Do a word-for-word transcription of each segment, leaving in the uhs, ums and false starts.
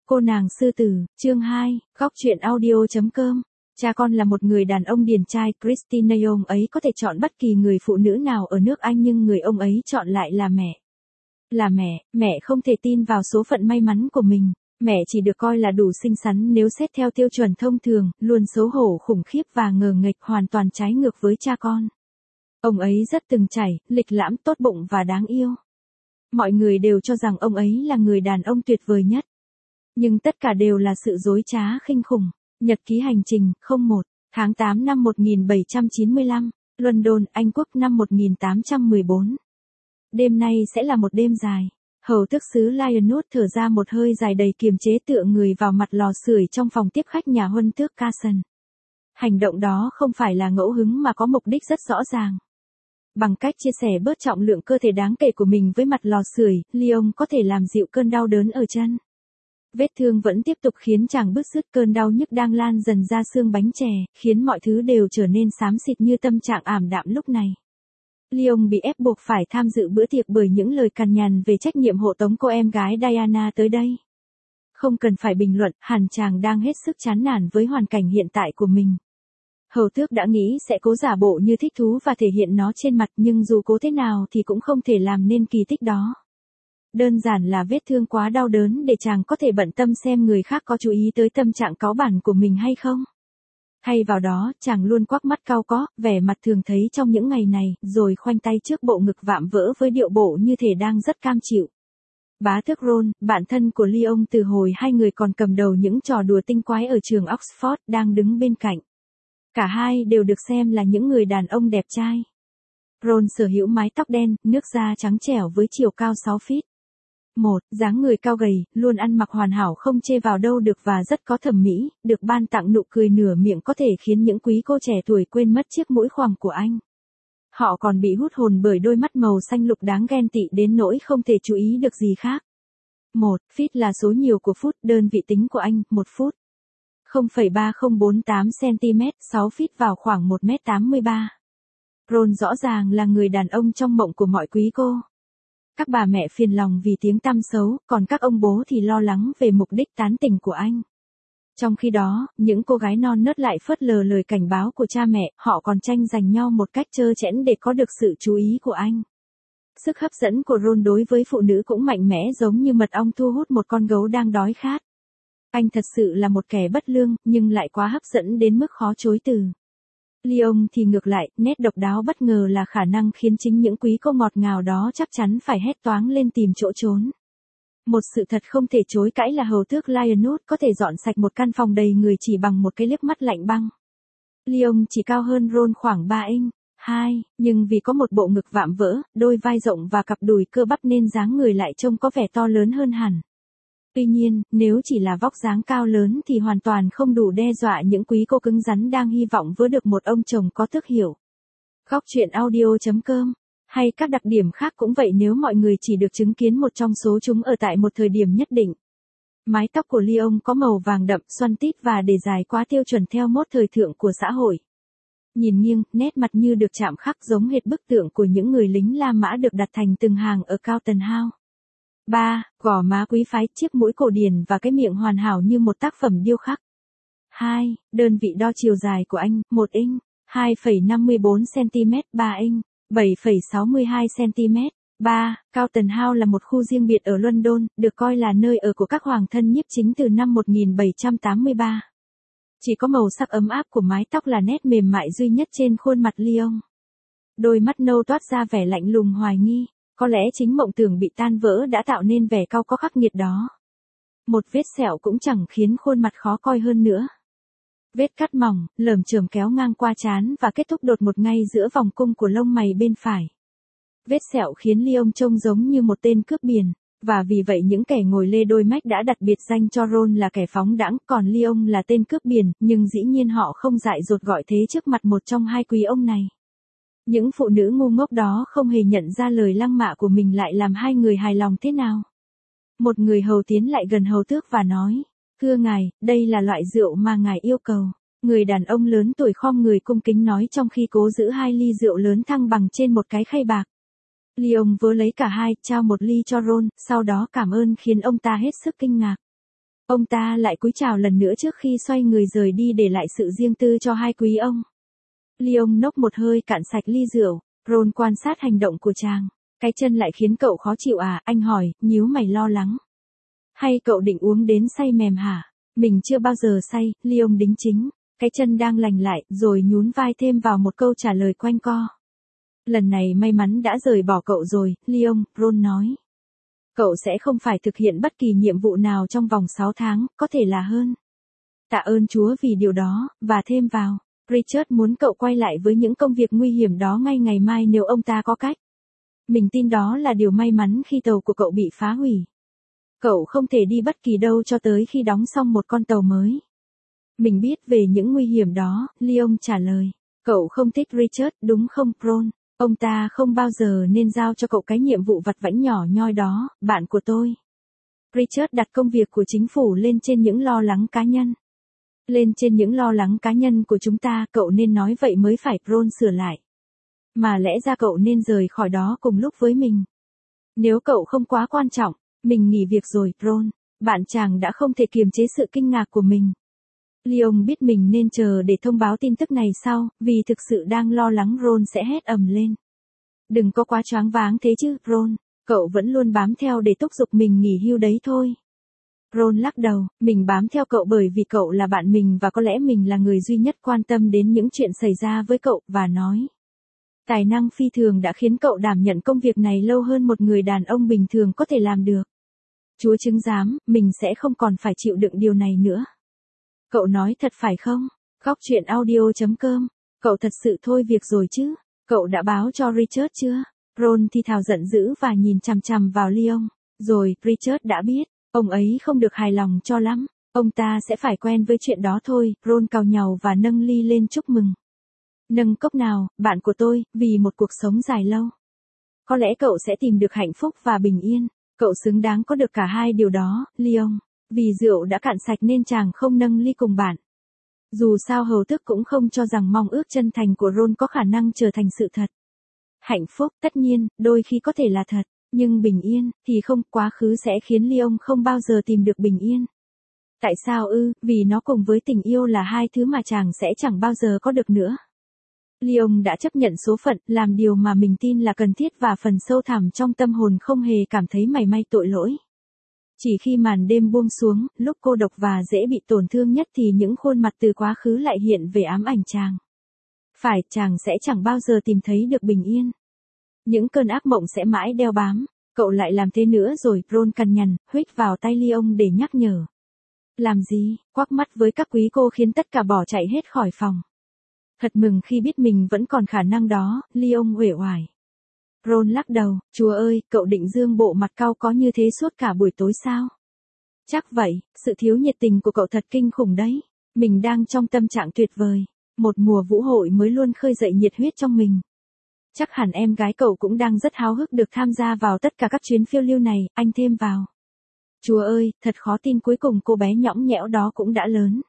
Cô nàng sư tử, chương hai, góc truyện audio.com. Cha con là một người đàn ông điển trai, Christina Young ấy có thể chọn bất kỳ người phụ nữ nào ở nước Anh nhưng người ông ấy chọn lại là mẹ. Là mẹ, mẹ không thể tin vào số phận may mắn của mình. Mẹ chỉ được coi là đủ xinh xắn nếu xét theo tiêu chuẩn thông thường, luôn xấu hổ khủng khiếp và ngờ nghệch, hoàn toàn trái ngược với cha con. Ông ấy rất từng trải, lịch lãm, tốt bụng và đáng yêu. Mọi người đều cho rằng ông ấy là người đàn ông tuyệt vời nhất. Nhưng tất cả đều là sự dối trá khinh khủng. Nhật ký hành trình, không một, tháng tám năm một nghìn bảy trăm chín mươi lăm, London, Anh Quốc năm một nghìn tám trăm mười bốn. Đêm nay sẽ là một đêm dài. Hầu tước xứ Lionwood thở ra một hơi dài đầy kiềm chế, tựa người vào mặt lò sưởi trong phòng tiếp khách nhà huân tước Carson. Hành động đó không phải là ngẫu hứng mà có mục đích rất rõ ràng. Bằng cách chia sẻ bớt trọng lượng cơ thể đáng kể của mình với mặt lò sưởi, Leon có thể làm dịu cơn đau đớn ở chân. Vết thương vẫn tiếp tục khiến chàng bứt rứt, cơn đau nhức đang lan dần ra xương bánh chè, khiến mọi thứ đều trở nên xám xịt như tâm trạng ảm đạm lúc này. Leon bị ép buộc phải tham dự bữa tiệc bởi những lời cằn nhằn về trách nhiệm hộ tống cô em gái Diana tới đây. Không cần phải bình luận, hẳn chàng đang hết sức chán nản với hoàn cảnh hiện tại của mình. Hầu tước đã nghĩ sẽ cố giả bộ như thích thú và thể hiện nó trên mặt, nhưng dù cố thế nào thì cũng không thể làm nên kỳ tích đó. Đơn giản là vết thương quá đau đớn để chàng có thể bận tâm xem người khác có chú ý tới tâm trạng cáu bẳn của mình hay không. Thay vào đó, chàng luôn quắc mắt cau có, vẻ mặt thường thấy trong những ngày này, rồi khoanh tay trước bộ ngực vạm vỡ với điệu bộ như thể đang rất cam chịu. Bá tước Ron, bạn thân của Leon từ hồi hai người còn cầm đầu những trò đùa tinh quái ở trường Oxford, đang đứng bên cạnh. Cả hai đều được xem là những người đàn ông đẹp trai. Ron sở hữu mái tóc đen, nước da trắng trẻo với chiều cao sáu feet. Một, dáng người cao gầy, luôn ăn mặc hoàn hảo không chê vào đâu được và rất có thẩm mỹ, được ban tặng nụ cười nửa miệng có thể khiến những quý cô trẻ tuổi quên mất chiếc mũi khoằm của anh. Họ còn bị hút hồn bởi đôi mắt màu xanh lục đáng ghen tị đến nỗi không thể chú ý được gì khác. Một, feet là số nhiều của phút, đơn vị tính của anh, một phút. không phẩy ba không bốn tám xăng-ti-mét, sáu feet vào khoảng một mét tám mươi ba. Ron rõ ràng là người đàn ông trong mộng của mọi quý cô. Các bà mẹ phiền lòng vì tiếng tăm xấu, còn các ông bố thì lo lắng về mục đích tán tỉnh của anh. Trong khi đó, những cô gái non nớt lại phớt lờ lời cảnh báo của cha mẹ, họ còn tranh giành nhau một cách trơ trẽn để có được sự chú ý của anh. Sức hấp dẫn của Ron đối với phụ nữ cũng mạnh mẽ giống như mật ong thu hút một con gấu đang đói khát. Anh thật sự là một kẻ bất lương, nhưng lại quá hấp dẫn đến mức khó chối từ. Leon thì ngược lại, nét độc đáo bất ngờ là khả năng khiến chính những quý cô ngọt ngào đó chắc chắn phải hét toáng lên tìm chỗ trốn. Một sự thật không thể chối cãi là hầu tước Lionwood có thể dọn sạch một căn phòng đầy người chỉ bằng một cái liếc mắt lạnh băng. Leon chỉ cao hơn Ron khoảng ba inch, hai, nhưng vì có một bộ ngực vạm vỡ, đôi vai rộng và cặp đùi cơ bắp nên dáng người lại trông có vẻ to lớn hơn hẳn. Tuy nhiên, nếu chỉ là vóc dáng cao lớn thì hoàn toàn không đủ đe dọa những quý cô cứng rắn đang hy vọng vớ được một ông chồng có tước hiệu. Góc truyện audio.com. Hay các đặc điểm khác cũng vậy nếu mọi người chỉ được chứng kiến một trong số chúng ở tại một thời điểm nhất định. Mái tóc của Leon có màu vàng đậm, xoăn tít và để dài quá tiêu chuẩn theo mốt thời thượng của xã hội. Nhìn nghiêng, nét mặt như được chạm khắc giống hệt bức tượng của những người lính La Mã được đặt thành từng hàng ở Carlton House. ba. Gò má quý phái, chiếc mũi cổ điển và cái miệng hoàn hảo như một tác phẩm điêu khắc. hai. Đơn vị đo chiều dài của anh, một inch, hai phẩy năm mươi bốn xăng-ti-mét, ba inch, bảy phẩy sáu mươi hai xăng-ti-mét. ba. Carlton House là một khu riêng biệt ở London, được coi là nơi ở của các hoàng thân nhiếp chính từ năm một nghìn bảy trăm tám mươi ba. Chỉ có màu sắc ấm áp của mái tóc là nét mềm mại duy nhất trên khuôn mặt Leon. Đôi mắt nâu toát ra vẻ lạnh lùng hoài nghi. Có lẽ chính mộng tưởng bị tan vỡ đã tạo nên vẻ cau có khắc nghiệt đó. Một vết sẹo cũng chẳng khiến khuôn mặt khó coi hơn nữa. Vết cắt mỏng, lởm chởm kéo ngang qua trán và kết thúc đột ngột ngay giữa vòng cung của lông mày bên phải. Vết sẹo khiến Leon trông giống như một tên cướp biển, và vì vậy những kẻ ngồi lê đôi mách đã đặt biệt danh cho Ron là kẻ phóng đãng, còn Leon là tên cướp biển, nhưng dĩ nhiên họ không dại dột gọi thế trước mặt một trong hai quý ông này. Những phụ nữ ngu ngốc đó không hề nhận ra lời lăng mạ của mình lại làm hai người hài lòng thế nào. Một người hầu tiến lại gần hầu tước và nói, thưa ngài, đây là loại rượu mà ngài yêu cầu. Người đàn ông lớn tuổi khom người cung kính nói trong khi cố giữ hai ly rượu lớn thăng bằng trên một cái khay bạc. Leon vớ lấy cả hai, trao một ly cho Ron, sau đó cảm ơn khiến ông ta hết sức kinh ngạc. Ông ta lại cúi chào lần nữa trước khi xoay người rời đi để lại sự riêng tư cho hai quý ông. Leon nốc một hơi cạn sạch ly rượu, Ron quan sát hành động của chàng. Cái chân lại khiến cậu khó chịu à, anh hỏi, nhíu mày lo lắng. Hay cậu định uống đến say mềm hả? Mình chưa bao giờ say, Leon đính chính. Cái chân đang lành lại, rồi nhún vai thêm vào một câu trả lời quanh co. Lần này may mắn đã rời bỏ cậu rồi, Leon, Ron nói. Cậu sẽ không phải thực hiện bất kỳ nhiệm vụ nào trong vòng sáu tháng, có thể là hơn. Tạ ơn Chúa vì điều đó, và thêm vào, Richard muốn cậu quay lại với những công việc nguy hiểm đó ngay ngày mai nếu ông ta có cách. Mình tin đó là điều may mắn khi tàu của cậu bị phá hủy. Cậu không thể đi bất kỳ đâu cho tới khi đóng xong một con tàu mới. Mình biết về những nguy hiểm đó, Leon trả lời. Cậu không thích Richard, đúng không, Ron? Ông ta không bao giờ nên giao cho cậu cái nhiệm vụ vặt vãnh nhỏ nhoi đó, bạn của tôi. Richard đặt công việc của chính phủ lên trên những lo lắng cá nhân. Lên trên những lo lắng cá nhân của chúng ta, cậu nên nói vậy mới phải, Ron sửa lại. Mà lẽ ra cậu nên rời khỏi đó cùng lúc với mình. Nếu cậu không quá quan trọng, mình nghỉ việc rồi, Ron. Bạn chàng đã không thể kiềm chế sự kinh ngạc của mình. Leon biết mình nên chờ để thông báo tin tức này sau, vì thực sự đang lo lắng Ron sẽ hét ầm lên. Đừng có quá choáng váng thế chứ, Ron. Cậu vẫn luôn bám theo để thúc giục mình nghỉ hưu đấy thôi. Ron lắc đầu, mình bám theo cậu bởi vì cậu là bạn mình và có lẽ mình là người duy nhất quan tâm đến những chuyện xảy ra với cậu, và nói. Tài năng phi thường đã khiến cậu đảm nhận công việc này lâu hơn một người đàn ông bình thường có thể làm được. Chúa chứng giám, mình sẽ không còn phải chịu đựng điều này nữa. Cậu nói thật phải không? Góc chuyện audio chấm com. Cậu thật sự thôi việc rồi chứ? Cậu đã báo cho Richard chưa? Ron thì thào giận dữ và nhìn chằm chằm vào Leon. Rồi, Richard đã biết. Ông ấy không được hài lòng cho lắm. Ông ta sẽ phải quen với chuyện đó thôi. Ron cào nhàu và nâng ly lên chúc mừng. Nâng cốc nào, bạn của tôi, vì một cuộc sống dài lâu. Có lẽ cậu sẽ tìm được hạnh phúc và bình yên. Cậu xứng đáng có được cả hai điều đó, Leon. Vì rượu đã cạn sạch nên chàng không nâng ly cùng bạn. Dù sao hầu tước cũng không cho rằng mong ước chân thành của Ron có khả năng trở thành sự thật. Hạnh phúc, tất nhiên, đôi khi có thể là thật, nhưng bình yên, thì không, quá khứ sẽ khiến Leon không bao giờ tìm được bình yên. Tại sao ư? Vì nó cùng với tình yêu là hai thứ mà chàng sẽ chẳng bao giờ có được nữa. Leon đã chấp nhận số phận, làm điều mà mình tin là cần thiết và phần sâu thẳm trong tâm hồn không hề cảm thấy mảy may tội lỗi. Chỉ khi màn đêm buông xuống, lúc cô độc và dễ bị tổn thương nhất thì những khuôn mặt từ quá khứ lại hiện về ám ảnh chàng. Phải, chàng sẽ chẳng bao giờ tìm thấy được bình yên. Những cơn ác mộng sẽ mãi đeo bám. Cậu lại làm thế nữa rồi, Ron cằn nhằn, huých vào tay Leon để nhắc nhở. Làm gì? Quắc mắt với các quý cô khiến tất cả bỏ chạy hết khỏi phòng. Thật mừng khi biết mình vẫn còn khả năng đó, Leon uể oải. Ron lắc đầu, Chúa ơi, cậu định dương bộ mặt cau có như thế suốt cả buổi tối sao? Chắc vậy, sự thiếu nhiệt tình của cậu thật kinh khủng đấy. Mình đang trong tâm trạng tuyệt vời. Một mùa vũ hội mới luôn khơi dậy nhiệt huyết trong mình. Chắc hẳn em gái cậu cũng đang rất háo hức được tham gia vào tất cả các chuyến phiêu lưu này, anh thêm vào. Chúa ơi, thật khó tin cuối cùng cô bé nhõng nhẽo đó cũng đã lớn.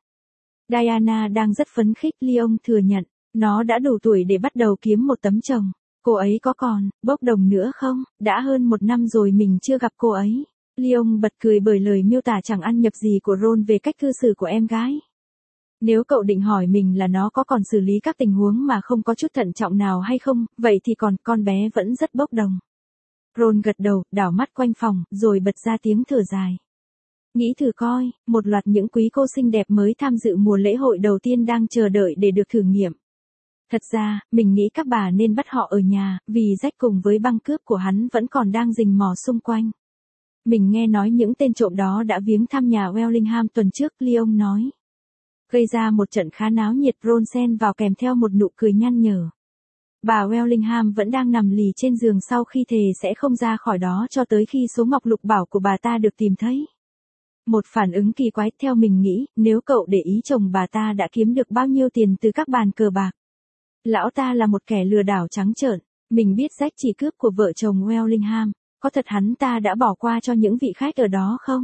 Diana đang rất phấn khích, Leon thừa nhận. Nó đã đủ tuổi để bắt đầu kiếm một tấm chồng. Cô ấy có còn bốc đồng nữa không? Đã hơn một năm rồi mình chưa gặp cô ấy. Leon bật cười bởi lời miêu tả chẳng ăn nhập gì của Ron về cách cư xử của em gái. Nếu cậu định hỏi mình là nó có còn xử lý các tình huống mà không có chút thận trọng nào hay không, vậy thì còn, con bé vẫn rất bốc đồng. Ron gật đầu, đảo mắt quanh phòng, rồi bật ra tiếng thở dài. Nghĩ thử coi, một loạt những quý cô xinh đẹp mới tham dự mùa lễ hội đầu tiên đang chờ đợi để được thử nghiệm. Thật ra, mình nghĩ các bà nên bắt họ ở nhà, vì Jack cùng với băng cướp của hắn vẫn còn đang rình mò xung quanh. Mình nghe nói những tên trộm đó đã viếng thăm nhà Wellingham tuần trước, Leon nói. Gây ra một trận khá náo nhiệt, Ron xen vào kèm theo một nụ cười nhăn nhở. Bà Wellingham vẫn đang nằm lì trên giường sau khi thề sẽ không ra khỏi đó cho tới khi số ngọc lục bảo của bà ta được tìm thấy. Một phản ứng kỳ quái, theo mình nghĩ, nếu cậu để ý chồng bà ta đã kiếm được bao nhiêu tiền từ các bàn cờ bạc. Lão ta là một kẻ lừa đảo trắng trợn. Mình biết Jack chỉ cướp của vợ chồng Wellingham. Có thật hắn ta đã bỏ qua cho những vị khách ở đó không?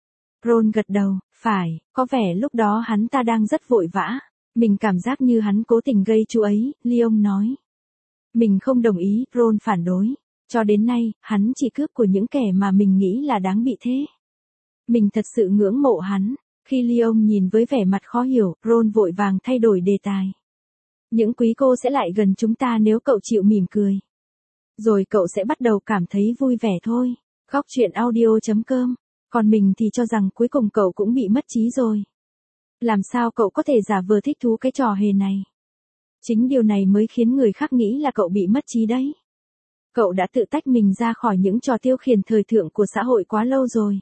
Ron gật đầu, phải, có vẻ lúc đó hắn ta đang rất vội vã. Mình cảm giác như hắn cố tình gây chú ấy, Leon nói. Mình không đồng ý, Ron phản đối. Cho đến nay, hắn chỉ cướp của những kẻ mà mình nghĩ là đáng bị thế. Mình thật sự ngưỡng mộ hắn. Khi Leon nhìn với vẻ mặt khó hiểu, Ron vội vàng thay đổi đề tài. Những quý cô sẽ lại gần chúng ta nếu cậu chịu mỉm cười. Rồi cậu sẽ bắt đầu cảm thấy vui vẻ thôi. Góc chuyện audio.com. Còn mình thì cho rằng cuối cùng cậu cũng bị mất trí rồi. Làm sao cậu có thể giả vờ thích thú cái trò hề này? Chính điều này mới khiến người khác nghĩ là cậu bị mất trí đấy. Cậu đã tự tách mình ra khỏi những trò tiêu khiển thời thượng của xã hội quá lâu rồi.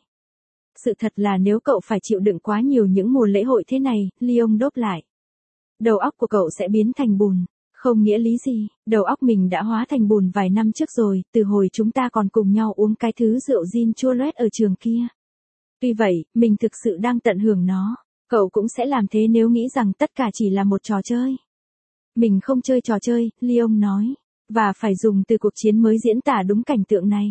Sự thật là nếu cậu phải chịu đựng quá nhiều những mùa lễ hội thế này, Leon đáp lại. Đầu óc của cậu sẽ biến thành bùn. Không nghĩa lý gì, đầu óc mình đã hóa thành bùn vài năm trước rồi, từ hồi chúng ta còn cùng nhau uống cái thứ rượu gin chua loét ở trường kia. Tuy vậy, mình thực sự đang tận hưởng nó. Cậu cũng sẽ làm thế nếu nghĩ rằng tất cả chỉ là một trò chơi. Mình không chơi trò chơi, Leon nói. Và phải dùng từ cuộc chiến mới diễn tả đúng cảnh tượng này.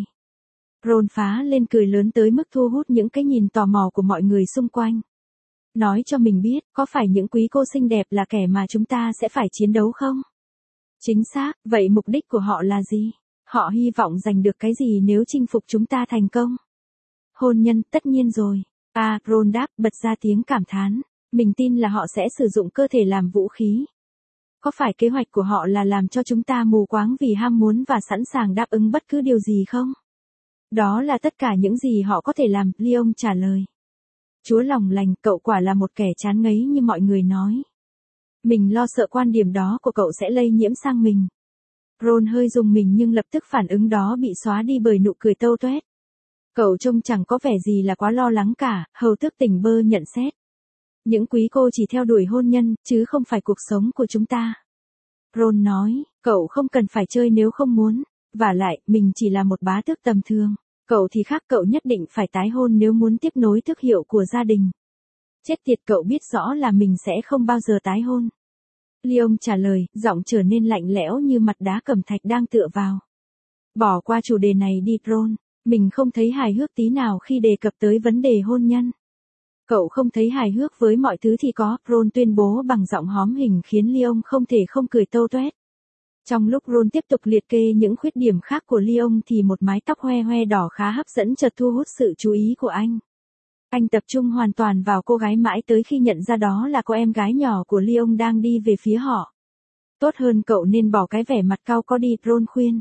Ron phá lên cười lớn tới mức thu hút những cái nhìn tò mò của mọi người xung quanh. Nói cho mình biết, có phải những quý cô xinh đẹp là kẻ mà chúng ta sẽ phải chiến đấu không? Chính xác, vậy mục đích của họ là gì? Họ hy vọng giành được cái gì nếu chinh phục chúng ta thành công? Hôn nhân, tất nhiên rồi. À, Ron đáp, bật ra tiếng cảm thán. Mình tin là họ sẽ sử dụng cơ thể làm vũ khí. Có phải kế hoạch của họ là làm cho chúng ta mù quáng vì ham muốn và sẵn sàng đáp ứng bất cứ điều gì không? Đó là tất cả những gì họ có thể làm, Leon trả lời. Chúa lòng lành, cậu quả là một kẻ chán ngấy như mọi người nói. Mình lo sợ quan điểm đó của cậu sẽ lây nhiễm sang mình. Ron hơi rùng mình nhưng lập tức phản ứng đó bị xóa đi bởi nụ cười tâu tuét. Cậu trông chẳng có vẻ gì là quá lo lắng cả, hầu tước tỉnh bơ nhận xét. Những quý cô chỉ theo đuổi hôn nhân, chứ không phải cuộc sống của chúng ta. Ron nói, cậu không cần phải chơi nếu không muốn. Vả lại, mình chỉ là một bá tước tầm thường. Cậu thì khác, cậu nhất định phải tái hôn nếu muốn tiếp nối tước hiệu của gia đình. Chết tiệt, cậu biết rõ là mình sẽ không bao giờ tái hôn. Leon trả lời, giọng trở nên lạnh lẽo như mặt đá cẩm thạch đang tựa vào. Bỏ qua chủ đề này đi, Ron. Mình không thấy hài hước tí nào khi đề cập tới vấn đề hôn nhân. Cậu không thấy hài hước với mọi thứ thì có, Ron tuyên bố bằng giọng hóm hình khiến Leon không thể không cười tâu tuét. Trong lúc Ron tiếp tục liệt kê những khuyết điểm khác của Leon thì một mái tóc hoe hoe đỏ khá hấp dẫn chợt thu hút sự chú ý của anh. Anh tập trung hoàn toàn vào cô gái mãi tới khi nhận ra đó là cô em gái nhỏ của Leon đang đi về phía họ. Tốt hơn cậu nên bỏ cái vẻ mặt cau có đi, Ron khuyên.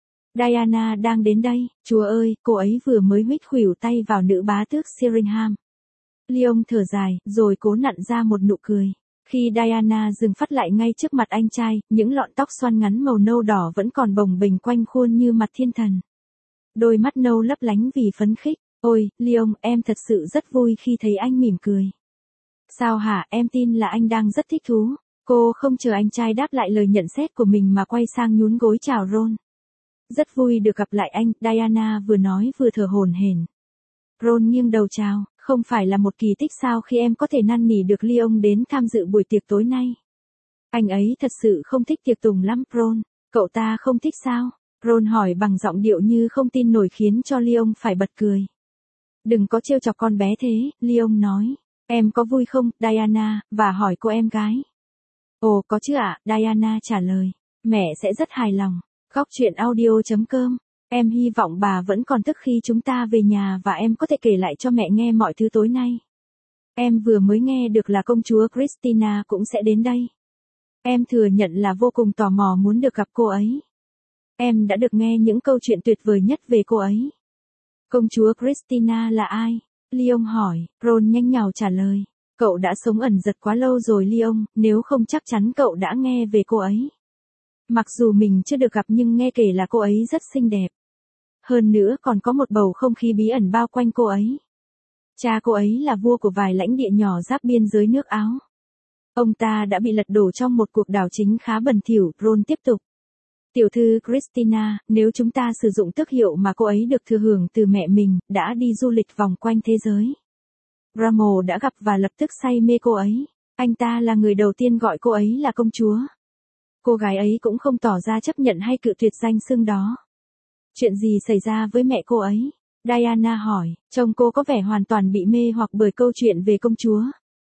Diana đang đến đây, chúa ơi, cô ấy vừa mới huýt khuỷu tay vào nữ bá tước Sheringham. Leon thở dài, rồi cố nặn ra một nụ cười. Khi Diana dừng phát lại ngay trước mặt anh trai, những lọn tóc xoăn ngắn màu nâu đỏ vẫn còn bồng bềnh quanh khuôn như mặt thiên thần. Đôi mắt nâu lấp lánh vì phấn khích. Ôi, Leon, em thật sự rất vui khi thấy anh mỉm cười. Sao hả, em tin là anh đang rất thích thú. Cô không chờ anh trai đáp lại lời nhận xét của mình mà quay sang nhún gối chào Ron. Rất vui được gặp lại anh, Diana vừa nói vừa thở hổn hển. Ron nghiêng đầu chào, không phải là một kỳ tích sao khi em có thể năn nỉ được Leon đến tham dự buổi tiệc tối nay. Anh ấy thật sự không thích tiệc tùng lắm, Ron. Cậu ta không thích sao? Ron hỏi bằng giọng điệu như không tin nổi khiến cho Leon phải bật cười. Đừng có trêu chọc con bé thế, Leon nói. Em có vui không, Diana, và hỏi cô em gái. Ồ, có chứ ạ, Diana trả lời. Mẹ sẽ rất hài lòng. Góc chuyện audio.com. Em hy vọng bà vẫn còn thức khi chúng ta về nhà và em có thể kể lại cho mẹ nghe mọi thứ tối nay. Em vừa mới nghe được là công chúa Christina cũng sẽ đến đây. Em thừa nhận là vô cùng tò mò muốn được gặp cô ấy. Em đã được nghe những câu chuyện tuyệt vời nhất về cô ấy. Công chúa Christina là ai? Leon hỏi, Ron nhanh nhảu trả lời. Cậu đã sống ẩn giật quá lâu rồi Leon, nếu không chắc chắn cậu đã nghe về cô ấy. Mặc dù mình chưa được gặp nhưng nghe kể là cô ấy rất xinh đẹp. Hơn nữa còn có một bầu không khí bí ẩn bao quanh cô ấy. Cha cô ấy là vua của vài lãnh địa nhỏ giáp biên giới nước Áo. Ông ta đã bị lật đổ trong một cuộc đảo chính khá bẩn thỉu, Ron tiếp tục. Tiểu thư Christina, nếu chúng ta sử dụng tước hiệu mà cô ấy được thừa hưởng từ mẹ mình, đã đi du lịch vòng quanh thế giới. Brammo đã gặp và lập tức say mê cô ấy. Anh ta là người đầu tiên gọi cô ấy là công chúa. Cô gái ấy cũng không tỏ ra chấp nhận hay cự tuyệt danh xưng đó. Chuyện gì xảy ra với mẹ cô ấy? Diana hỏi, trông cô có vẻ hoàn toàn bị mê hoặc bởi câu chuyện về công chúa.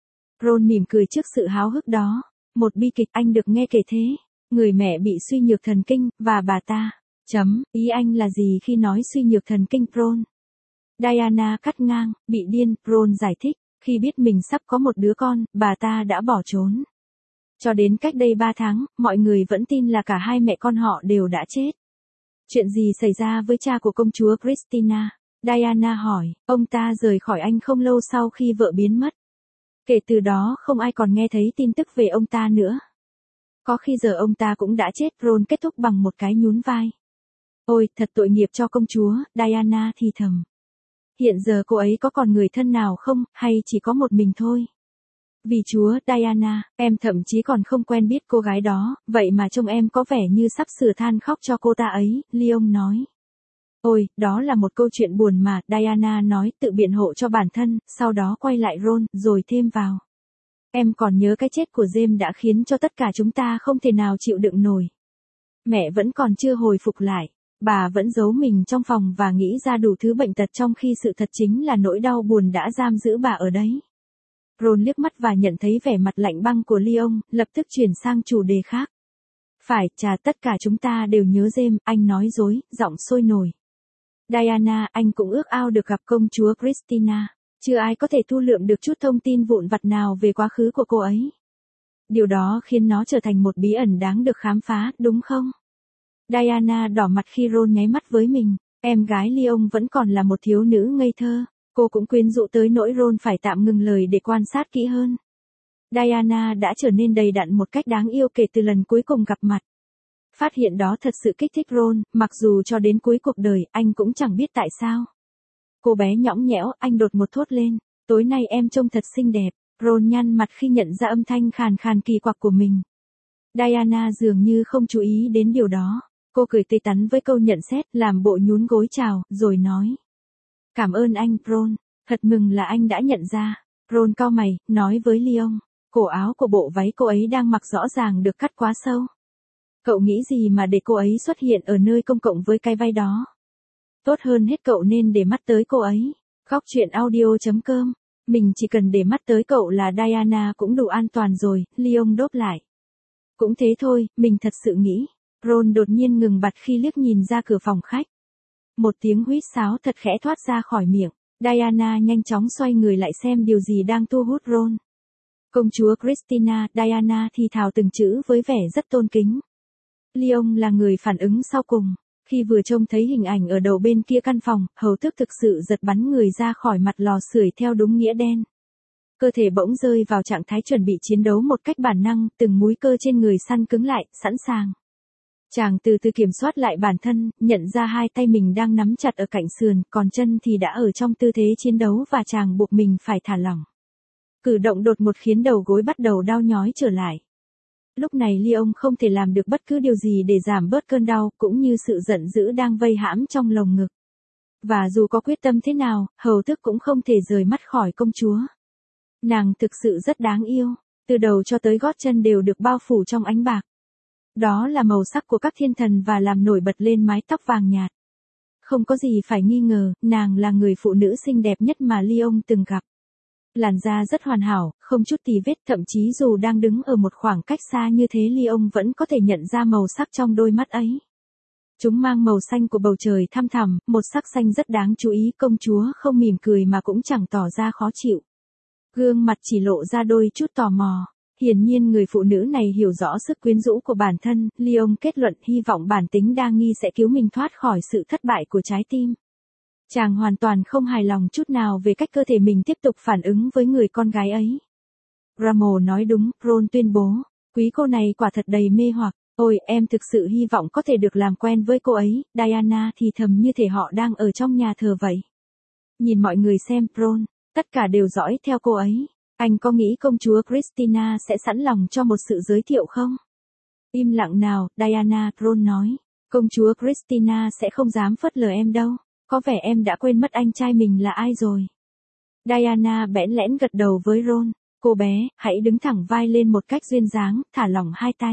Ron mỉm cười trước sự háo hức đó. Một bi kịch anh được nghe kể thế. Người mẹ bị suy nhược thần kinh, và bà ta. Chấm, ý anh là gì khi nói suy nhược thần kinh, Ron? Diana cắt ngang, bị điên, Ron giải thích, khi biết mình sắp có một đứa con, bà ta đã bỏ trốn. Cho đến cách đây ba tháng, mọi người vẫn tin là cả hai mẹ con họ đều đã chết. Chuyện gì xảy ra với cha của công chúa Christina? Diana hỏi, ông ta rời khỏi Anh không lâu sau khi vợ biến mất. Kể từ đó không ai còn nghe thấy tin tức về ông ta nữa. Có khi giờ ông ta cũng đã chết, Ron kết thúc bằng một cái nhún vai. Ôi, thật tội nghiệp cho công chúa, Diana thì thầm. Hiện giờ cô ấy có còn người thân nào không, hay chỉ có một mình thôi? Vì Chúa, Diana, em thậm chí còn không quen biết cô gái đó, vậy mà trông em có vẻ như sắp sửa than khóc cho cô ta ấy, Leon nói. Ôi, đó là một câu chuyện buồn mà, Diana nói, tự biện hộ cho bản thân, sau đó quay lại Ron, rồi thêm vào. Em còn nhớ cái chết của James đã khiến cho tất cả chúng ta không thể nào chịu đựng nổi. Mẹ vẫn còn chưa hồi phục lại. Bà vẫn giấu mình trong phòng và nghĩ ra đủ thứ bệnh tật trong khi sự thật chính là nỗi đau buồn đã giam giữ bà ở đấy. Ron liếc mắt và nhận thấy vẻ mặt lạnh băng của Leon, lập tức chuyển sang chủ đề khác. Phải, chà, tất cả chúng ta đều nhớ James, anh nói dối, giọng sôi nổi. Diana, anh cũng ước ao được gặp công chúa Christina. Chưa ai có thể thu lượm được chút thông tin vụn vặt nào về quá khứ của cô ấy. Điều đó khiến nó trở thành một bí ẩn đáng được khám phá, đúng không? Diana đỏ mặt khi Ron nháy mắt với mình. Em gái Leon vẫn còn là một thiếu nữ ngây thơ. Cô cũng quyến rũ tới nỗi Ron phải tạm ngừng lời để quan sát kỹ hơn. Diana đã trở nên đầy đặn một cách đáng yêu kể từ lần cuối cùng gặp mặt. Phát hiện đó thật sự kích thích Ron, mặc dù cho đến cuối cuộc đời, anh cũng chẳng biết tại sao. Cô bé nhõng nhẽo, anh đột ngột thốt lên. Tối nay em trông thật xinh đẹp. Ron nhăn mặt khi nhận ra âm thanh khàn khàn kỳ quặc của mình. Diana dường như không chú ý đến điều đó. Cô cười tươi tắn với câu nhận xét, làm bộ nhún gối chào, rồi nói. Cảm ơn anh, Ron. Thật mừng là anh đã nhận ra. Ron cau mày, nói với Leon. Cổ áo của bộ váy cô ấy đang mặc rõ ràng được cắt quá sâu. Cậu nghĩ gì mà để cô ấy xuất hiện ở nơi công cộng với cái vai đó? Tốt hơn hết cậu nên để mắt tới cô ấy. Góc chuyện audio chấm com. Mình chỉ cần để mắt tới cậu là Diana cũng đủ an toàn rồi, Leon đáp lại. Cũng thế thôi, mình thật sự nghĩ. Ron đột nhiên ngừng bặt khi liếc nhìn ra cửa phòng khách. Một tiếng huýt sáo thật khẽ thoát ra khỏi miệng. Diana nhanh chóng xoay người lại xem điều gì đang thu hút Ron. Công chúa Christina, Diana thì thào từng chữ với vẻ rất tôn kính. Leon là người phản ứng sau cùng. Khi vừa trông thấy hình ảnh ở đầu bên kia căn phòng, hầu tước thực sự giật bắn người ra khỏi mặt lò sưởi theo đúng nghĩa đen. Cơ thể bỗng rơi vào trạng thái chuẩn bị chiến đấu một cách bản năng, từng múi cơ trên người săn cứng lại, sẵn sàng. Chàng từ từ kiểm soát lại bản thân, nhận ra hai tay mình đang nắm chặt ở cạnh sườn, còn chân thì đã ở trong tư thế chiến đấu và chàng buộc mình phải thả lỏng. Cử động đột ngột khiến đầu gối bắt đầu đau nhói trở lại. Lúc này Leon không thể làm được bất cứ điều gì để giảm bớt cơn đau, cũng như sự giận dữ đang vây hãm trong lồng ngực. Và dù có quyết tâm thế nào, hầu tước cũng không thể rời mắt khỏi công chúa. Nàng thực sự rất đáng yêu, từ đầu cho tới gót chân đều được bao phủ trong ánh bạc. Đó là màu sắc của các thiên thần và làm nổi bật lên mái tóc vàng nhạt. Không có gì phải nghi ngờ, nàng là người phụ nữ xinh đẹp nhất mà Leon từng gặp. Làn da rất hoàn hảo, không chút tì vết, thậm chí dù đang đứng ở một khoảng cách xa như thế Leon vẫn có thể nhận ra màu sắc trong đôi mắt ấy. Chúng mang màu xanh của bầu trời thăm thẳm, một sắc xanh rất đáng chú ý, công chúa không mỉm cười mà cũng chẳng tỏ ra khó chịu. Gương mặt chỉ lộ ra đôi chút tò mò. Hiển nhiên người phụ nữ này hiểu rõ sức quyến rũ của bản thân, Leon kết luận hy vọng bản tính đa nghi sẽ cứu mình thoát khỏi sự thất bại của trái tim. Chàng hoàn toàn không hài lòng chút nào về cách cơ thể mình tiếp tục phản ứng với người con gái ấy. Ramo nói đúng, Ron tuyên bố, quý cô này quả thật đầy mê hoặc, ôi em thực sự hy vọng có thể được làm quen với cô ấy, Diana thì thầm như thể họ đang ở trong nhà thờ vậy. Nhìn mọi người xem, Ron, tất cả đều dõi theo cô ấy. Anh có nghĩ công chúa Christina sẽ sẵn lòng cho một sự giới thiệu không? Im lặng nào, Diana, Ron nói. Công chúa Christina sẽ không dám phớt lờ em đâu. Có vẻ em đã quên mất anh trai mình là ai rồi. Diana bẽn lẽn gật đầu với Ron. Cô bé, hãy đứng thẳng vai lên một cách duyên dáng, thả lỏng hai tay.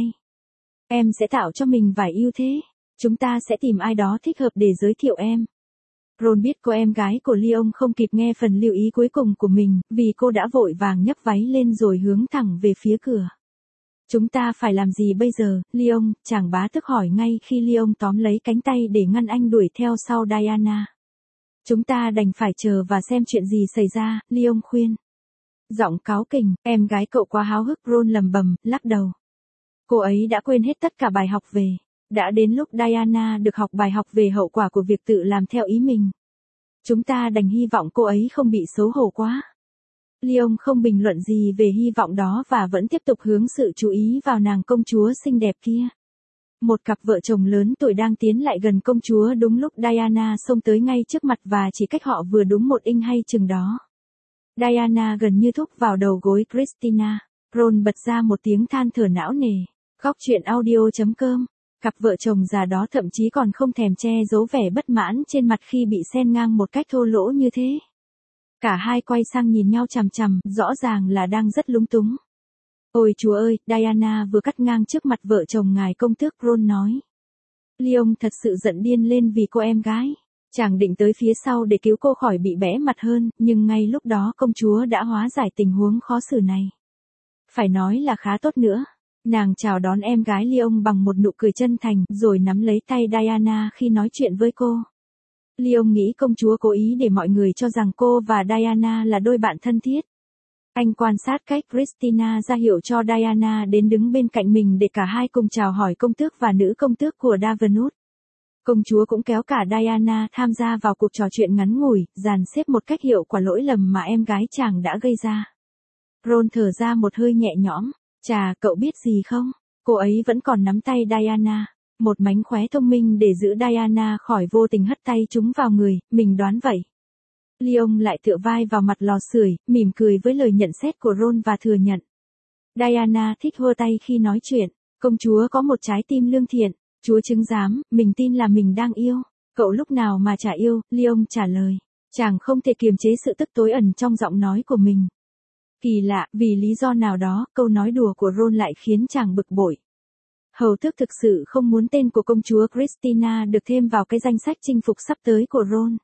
Em sẽ tạo cho mình vài ưu thế. Chúng ta sẽ tìm ai đó thích hợp để giới thiệu em. Ron biết cô em gái của Leon không kịp nghe phần lưu ý cuối cùng của mình, vì cô đã vội vàng nhấc váy lên rồi hướng thẳng về phía cửa. Chúng ta phải làm gì bây giờ, Leon, chàng bá tức hỏi ngay khi Leon tóm lấy cánh tay để ngăn anh đuổi theo sau Diana. Chúng ta đành phải chờ và xem chuyện gì xảy ra, Leon khuyên. Giọng cáu kỉnh, em gái cậu quá háo hức, Ron lầm bầm, lắc đầu. Cô ấy đã quên hết tất cả bài học về. Đã đến lúc Diana được học bài học về hậu quả của việc tự làm theo ý mình. Chúng ta đành hy vọng cô ấy không bị xấu hổ quá. Leon không bình luận gì về hy vọng đó và vẫn tiếp tục hướng sự chú ý vào nàng công chúa xinh đẹp kia. Một cặp vợ chồng lớn tuổi đang tiến lại gần công chúa đúng lúc Diana xông tới ngay trước mặt và chỉ cách họ vừa đúng một inch hay chừng đó. Diana gần như thúc vào đầu gối Christina. Ron bật ra một tiếng than thở não nề. Góc truyện audio.com. Cặp vợ chồng già đó thậm chí còn không thèm che giấu vẻ bất mãn trên mặt khi bị xen ngang một cách thô lỗ như thế. Cả hai quay sang nhìn nhau chằm chằm, rõ ràng là đang rất lúng túng. Ôi chúa ơi, Diana vừa cắt ngang trước mặt vợ chồng ngài công tước, Ron nói. Leon thật sự giận điên lên vì cô em gái. Chàng định tới phía sau để cứu cô khỏi bị bẽ mặt hơn, nhưng ngay lúc đó công chúa đã hóa giải tình huống khó xử này. Phải nói là khá tốt nữa. Nàng chào đón em gái Leon bằng một nụ cười chân thành, rồi nắm lấy tay Diana khi nói chuyện với cô. Leon nghĩ công chúa cố ý để mọi người cho rằng cô và Diana là đôi bạn thân thiết. Anh quan sát cách Christina ra hiệu cho Diana đến đứng bên cạnh mình để cả hai cùng chào hỏi công tước và nữ công tước của Davenport. Công chúa cũng kéo cả Diana tham gia vào cuộc trò chuyện ngắn ngủi, dàn xếp một cách hiệu quả lỗi lầm mà em gái chàng đã gây ra. Ron thở ra một hơi nhẹ nhõm. Chà, cậu biết gì không? Cô ấy vẫn còn nắm tay Diana. Một mánh khóe thông minh để giữ Diana khỏi vô tình hất tay chúng vào người, mình đoán vậy. Leon lại tựa vai vào mặt lò sưởi, mỉm cười với lời nhận xét của Ron và thừa nhận. Diana thích hơ tay khi nói chuyện. Công chúa có một trái tim lương thiện. Chúa chứng giám, mình tin là mình đang yêu. Cậu lúc nào mà chả yêu, Leon trả lời. Chàng không thể kiềm chế sự tức tối ẩn trong giọng nói của mình. Kỳ lạ, vì lý do nào đó, câu nói đùa của Ron lại khiến chàng bực bội. Hầu tước thực sự không muốn tên của công chúa Christina được thêm vào cái danh sách chinh phục sắp tới của Ron.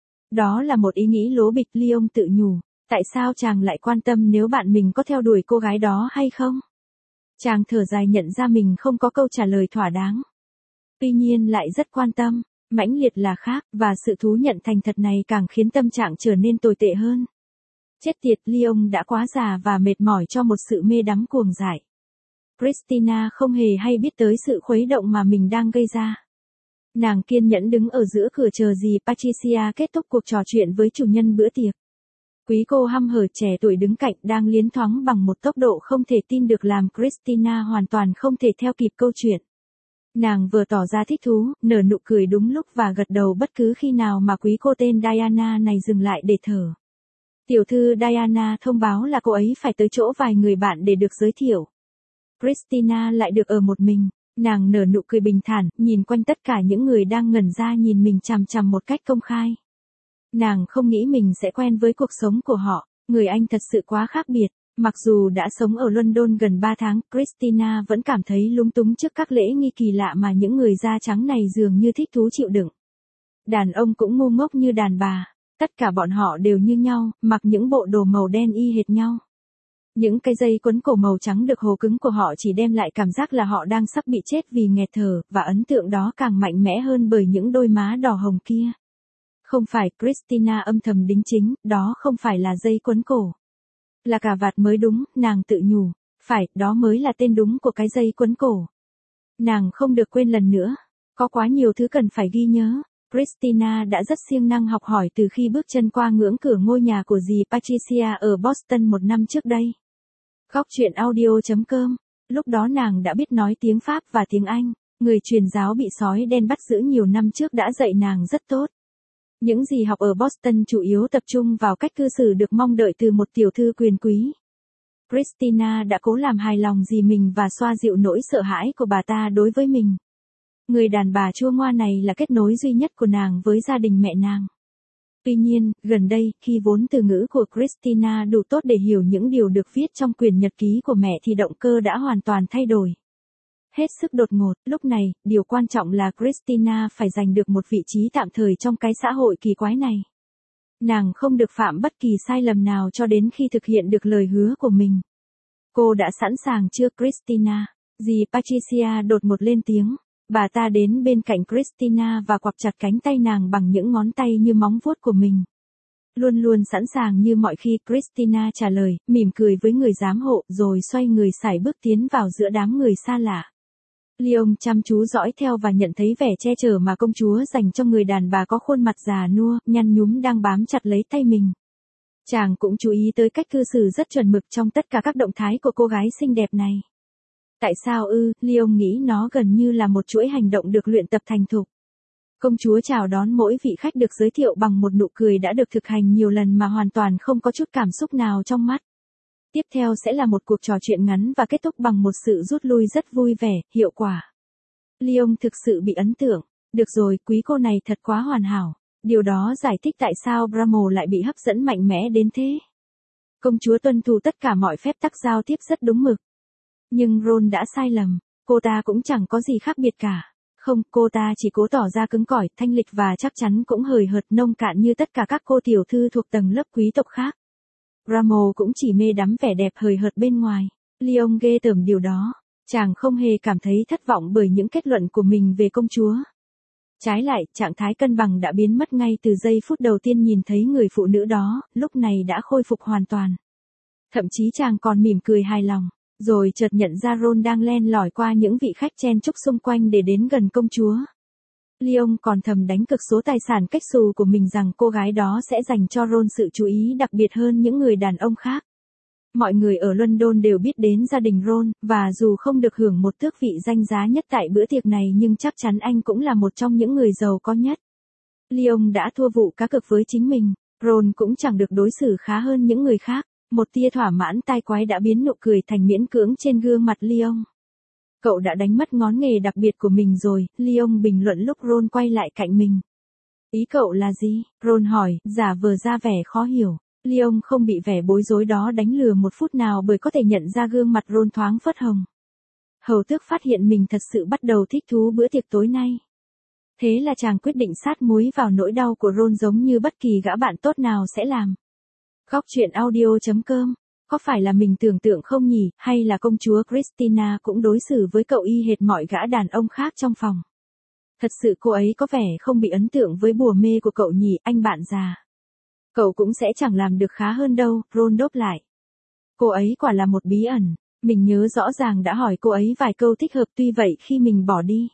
Đó là một ý nghĩ lố bịch, Leon tự nhủ. Tại sao chàng lại quan tâm nếu bạn mình có theo đuổi cô gái đó hay không? Chàng thở dài nhận ra mình không có câu trả lời thỏa đáng. Tuy nhiên lại rất quan tâm, mãnh liệt là khác, và sự thú nhận thành thật này càng khiến tâm trạng trở nên tồi tệ hơn. Chết tiệt, Leon đã quá già và mệt mỏi cho một sự mê đắm cuồng dại. Christina không hề hay biết tới sự khuấy động mà mình đang gây ra. Nàng kiên nhẫn đứng ở giữa cửa chờ dì Patricia kết thúc cuộc trò chuyện với chủ nhân bữa tiệc. Quý cô hăm hở trẻ tuổi đứng cạnh đang liến thoáng bằng một tốc độ không thể tin được làm Christina hoàn toàn không thể theo kịp câu chuyện. Nàng vừa tỏ ra thích thú, nở nụ cười đúng lúc và gật đầu bất cứ khi nào mà quý cô tên Diana này dừng lại để thở. Tiểu thư Diana thông báo là cô ấy phải tới chỗ vài người bạn để được giới thiệu. Christina lại được ở một mình, nàng nở nụ cười bình thản, nhìn quanh tất cả những người đang ngẩn ra nhìn mình chằm chằm một cách công khai. Nàng không nghĩ mình sẽ quen với cuộc sống của họ, người Anh thật sự quá khác biệt. Mặc dù đã sống ở London gần ba tháng, Christina vẫn cảm thấy lúng túng trước các lễ nghi kỳ lạ mà những người da trắng này dường như thích thú chịu đựng. Đàn ông cũng ngu ngốc như đàn bà. Tất cả bọn họ đều như nhau, mặc những bộ đồ màu đen y hệt nhau. Những cái dây quấn cổ màu trắng được hồ cứng của họ chỉ đem lại cảm giác là họ đang sắp bị chết vì nghẹt thở, và ấn tượng đó càng mạnh mẽ hơn bởi những đôi má đỏ hồng kia. Không phải, Christina âm thầm đính chính, đó không phải là dây quấn cổ. Là cà vạt mới đúng, nàng tự nhủ. Phải, đó mới là tên đúng của cái dây quấn cổ. Nàng không được quên lần nữa. Có quá nhiều thứ cần phải ghi nhớ. Christina đã rất siêng năng học hỏi từ khi bước chân qua ngưỡng cửa ngôi nhà của dì Patricia ở Boston một năm trước đây. Góc truyện audio.com. Lúc đó nàng đã biết nói tiếng Pháp và tiếng Anh. Người truyền giáo bị sói đen bắt giữ nhiều năm trước đã dạy nàng rất tốt. Những gì học ở Boston chủ yếu tập trung vào cách cư xử được mong đợi từ một tiểu thư quyền quý. Christina đã cố làm hài lòng dì mình và xoa dịu nỗi sợ hãi của bà ta đối với mình. Người đàn bà chua ngoa này là kết nối duy nhất của nàng với gia đình mẹ nàng. Tuy nhiên, gần đây, khi vốn từ ngữ của Christina đủ tốt để hiểu những điều được viết trong quyển nhật ký của mẹ thì động cơ đã hoàn toàn thay đổi. Hết sức đột ngột, lúc này, điều quan trọng là Christina phải giành được một vị trí tạm thời trong cái xã hội kỳ quái này. Nàng không được phạm bất kỳ sai lầm nào cho đến khi thực hiện được lời hứa của mình. Cô đã sẵn sàng chưa Christina? Dì Patricia đột một lên tiếng. Bà ta đến bên cạnh Christina và quặp chặt cánh tay nàng bằng những ngón tay như móng vuốt của mình. Luôn luôn sẵn sàng như mọi khi, Christina trả lời, mỉm cười với người giám hộ, rồi xoay người sải bước tiến vào giữa đám người xa lạ. Leon chăm chú dõi theo và nhận thấy vẻ che chở mà công chúa dành cho người đàn bà có khuôn mặt già nua, nhăn nhúm đang bám chặt lấy tay mình. Chàng cũng chú ý tới cách cư xử rất chuẩn mực trong tất cả các động thái của cô gái xinh đẹp này. Tại sao ư, Leon nghĩ nó gần như là một chuỗi hành động được luyện tập thành thục. Công chúa chào đón mỗi vị khách được giới thiệu bằng một nụ cười đã được thực hành nhiều lần mà hoàn toàn không có chút cảm xúc nào trong mắt. Tiếp theo sẽ là một cuộc trò chuyện ngắn và kết thúc bằng một sự rút lui rất vui vẻ, hiệu quả. Leon thực sự bị ấn tượng. Được rồi, quý cô này thật quá hoàn hảo. Điều đó giải thích tại sao Bramble lại bị hấp dẫn mạnh mẽ đến thế. Công chúa tuân thủ tất cả mọi phép tắc giao tiếp rất đúng mực. Nhưng Ron đã sai lầm. Cô ta cũng chẳng có gì khác biệt cả. Không, cô ta chỉ cố tỏ ra cứng cỏi, thanh lịch và chắc chắn cũng hời hợt nông cạn như tất cả các cô tiểu thư thuộc tầng lớp quý tộc khác. Bramble cũng chỉ mê đắm vẻ đẹp hời hợt bên ngoài. Leon ghê tởm điều đó. Chàng không hề cảm thấy thất vọng bởi những kết luận của mình về công chúa. Trái lại, trạng thái cân bằng đã biến mất ngay từ giây phút đầu tiên nhìn thấy người phụ nữ đó, lúc này đã khôi phục hoàn toàn. Thậm chí chàng còn mỉm cười hài lòng, rồi chợt nhận ra Ron đang len lỏi qua những vị khách chen chúc xung quanh để đến gần công chúa. Leon còn thầm đánh cược số tài sản cách xù của mình rằng cô gái đó sẽ dành cho Ron sự chú ý đặc biệt hơn những người đàn ông khác. Mọi người ở London đều biết đến gia đình Ron, và dù không được hưởng một tước vị danh giá nhất tại bữa tiệc này nhưng chắc chắn anh cũng là một trong những người giàu có nhất. Leon đã thua vụ cá cược với chính mình, Ron cũng chẳng được đối xử khá hơn những người khác. Một tia thỏa mãn tai quái đã biến nụ cười thành miễn cưỡng trên gương mặt Leon. Cậu đã đánh mất ngón nghề đặc biệt của mình rồi, Leon bình luận lúc Ron quay lại cạnh mình. Ý cậu là gì? Ron hỏi, giả vờ ra vẻ khó hiểu. Leon không bị vẻ bối rối đó đánh lừa một phút nào bởi có thể nhận ra gương mặt Ron thoáng phớt hồng. Hầu tước phát hiện mình thật sự bắt đầu thích thú bữa tiệc tối nay. Thế là chàng quyết định sát muối vào nỗi đau của Ron giống như bất kỳ gã bạn tốt nào sẽ làm. Góc truyện audio chấm com. Có phải là mình tưởng tượng không nhỉ, hay là công chúa Christina cũng đối xử với cậu y hệt mọi gã đàn ông khác trong phòng? Thật sự cô ấy có vẻ không bị ấn tượng với bùa mê của cậu nhỉ, anh bạn già. Cậu cũng sẽ chẳng làm được khá hơn đâu, Ron đáp lại. Cô ấy quả là một bí ẩn. Mình nhớ rõ ràng đã hỏi cô ấy vài câu thích hợp, tuy vậy khi mình bỏ đi.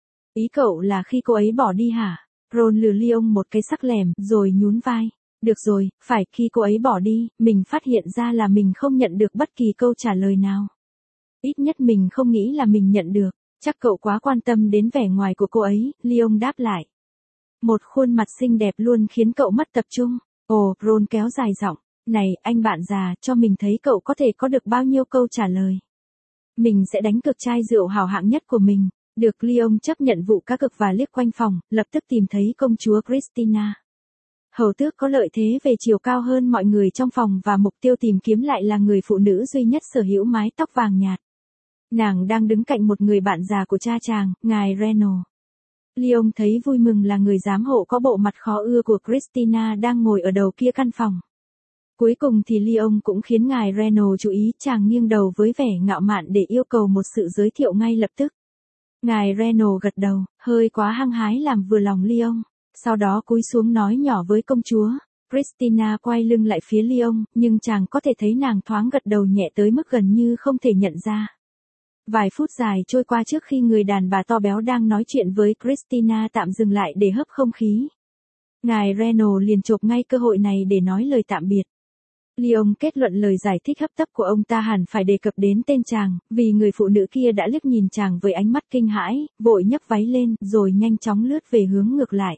Ý cậu là khi cô ấy bỏ đi hả? Ron lừa Leon một cái sắc lẻm, rồi nhún vai. Được rồi, phải, khi cô ấy bỏ đi, mình phát hiện ra là mình không nhận được bất kỳ câu trả lời nào. Ít nhất mình không nghĩ là mình nhận được. Chắc cậu quá quan tâm đến vẻ ngoài của cô ấy, Leon đáp lại. Một khuôn mặt xinh đẹp luôn khiến cậu mất tập trung. Ồ, Ron kéo dài giọng. Này, anh bạn già, cho mình thấy cậu có thể có được bao nhiêu câu trả lời. Mình sẽ đánh cược chai rượu hào hạng nhất của mình. Được, Leon chấp nhận vụ cá cược và liếc quanh phòng, lập tức tìm thấy công chúa Christina. Hầu tước có lợi thế về chiều cao hơn mọi người trong phòng và mục tiêu tìm kiếm lại là người phụ nữ duy nhất sở hữu mái tóc vàng nhạt. Nàng đang đứng cạnh một người bạn già của cha chàng, ngài Reynolds. Leon thấy vui mừng là người giám hộ có bộ mặt khó ưa của Christina đang ngồi ở đầu kia căn phòng. Cuối cùng thì Leon cũng khiến ngài Reynolds chú ý, chàng nghiêng đầu với vẻ ngạo mạn để yêu cầu một sự giới thiệu ngay lập tức. Ngài Reynolds gật đầu, hơi quá hăng hái làm vừa lòng Leon. Sau đó cúi xuống nói nhỏ với công chúa. Christina quay lưng lại phía Leon, nhưng chàng có thể thấy nàng thoáng gật đầu nhẹ tới mức gần như không thể nhận ra. Vài phút dài trôi qua trước khi người đàn bà to béo đang nói chuyện với Christina tạm dừng lại để hấp không khí. Ngài Reynolds liền chộp ngay cơ hội này để nói lời tạm biệt. Leon kết luận lời giải thích hấp tấp của ông ta hẳn phải đề cập đến tên chàng, vì người phụ nữ kia đã liếc nhìn chàng với ánh mắt kinh hãi, vội nhấc váy lên, rồi nhanh chóng lướt về hướng ngược lại.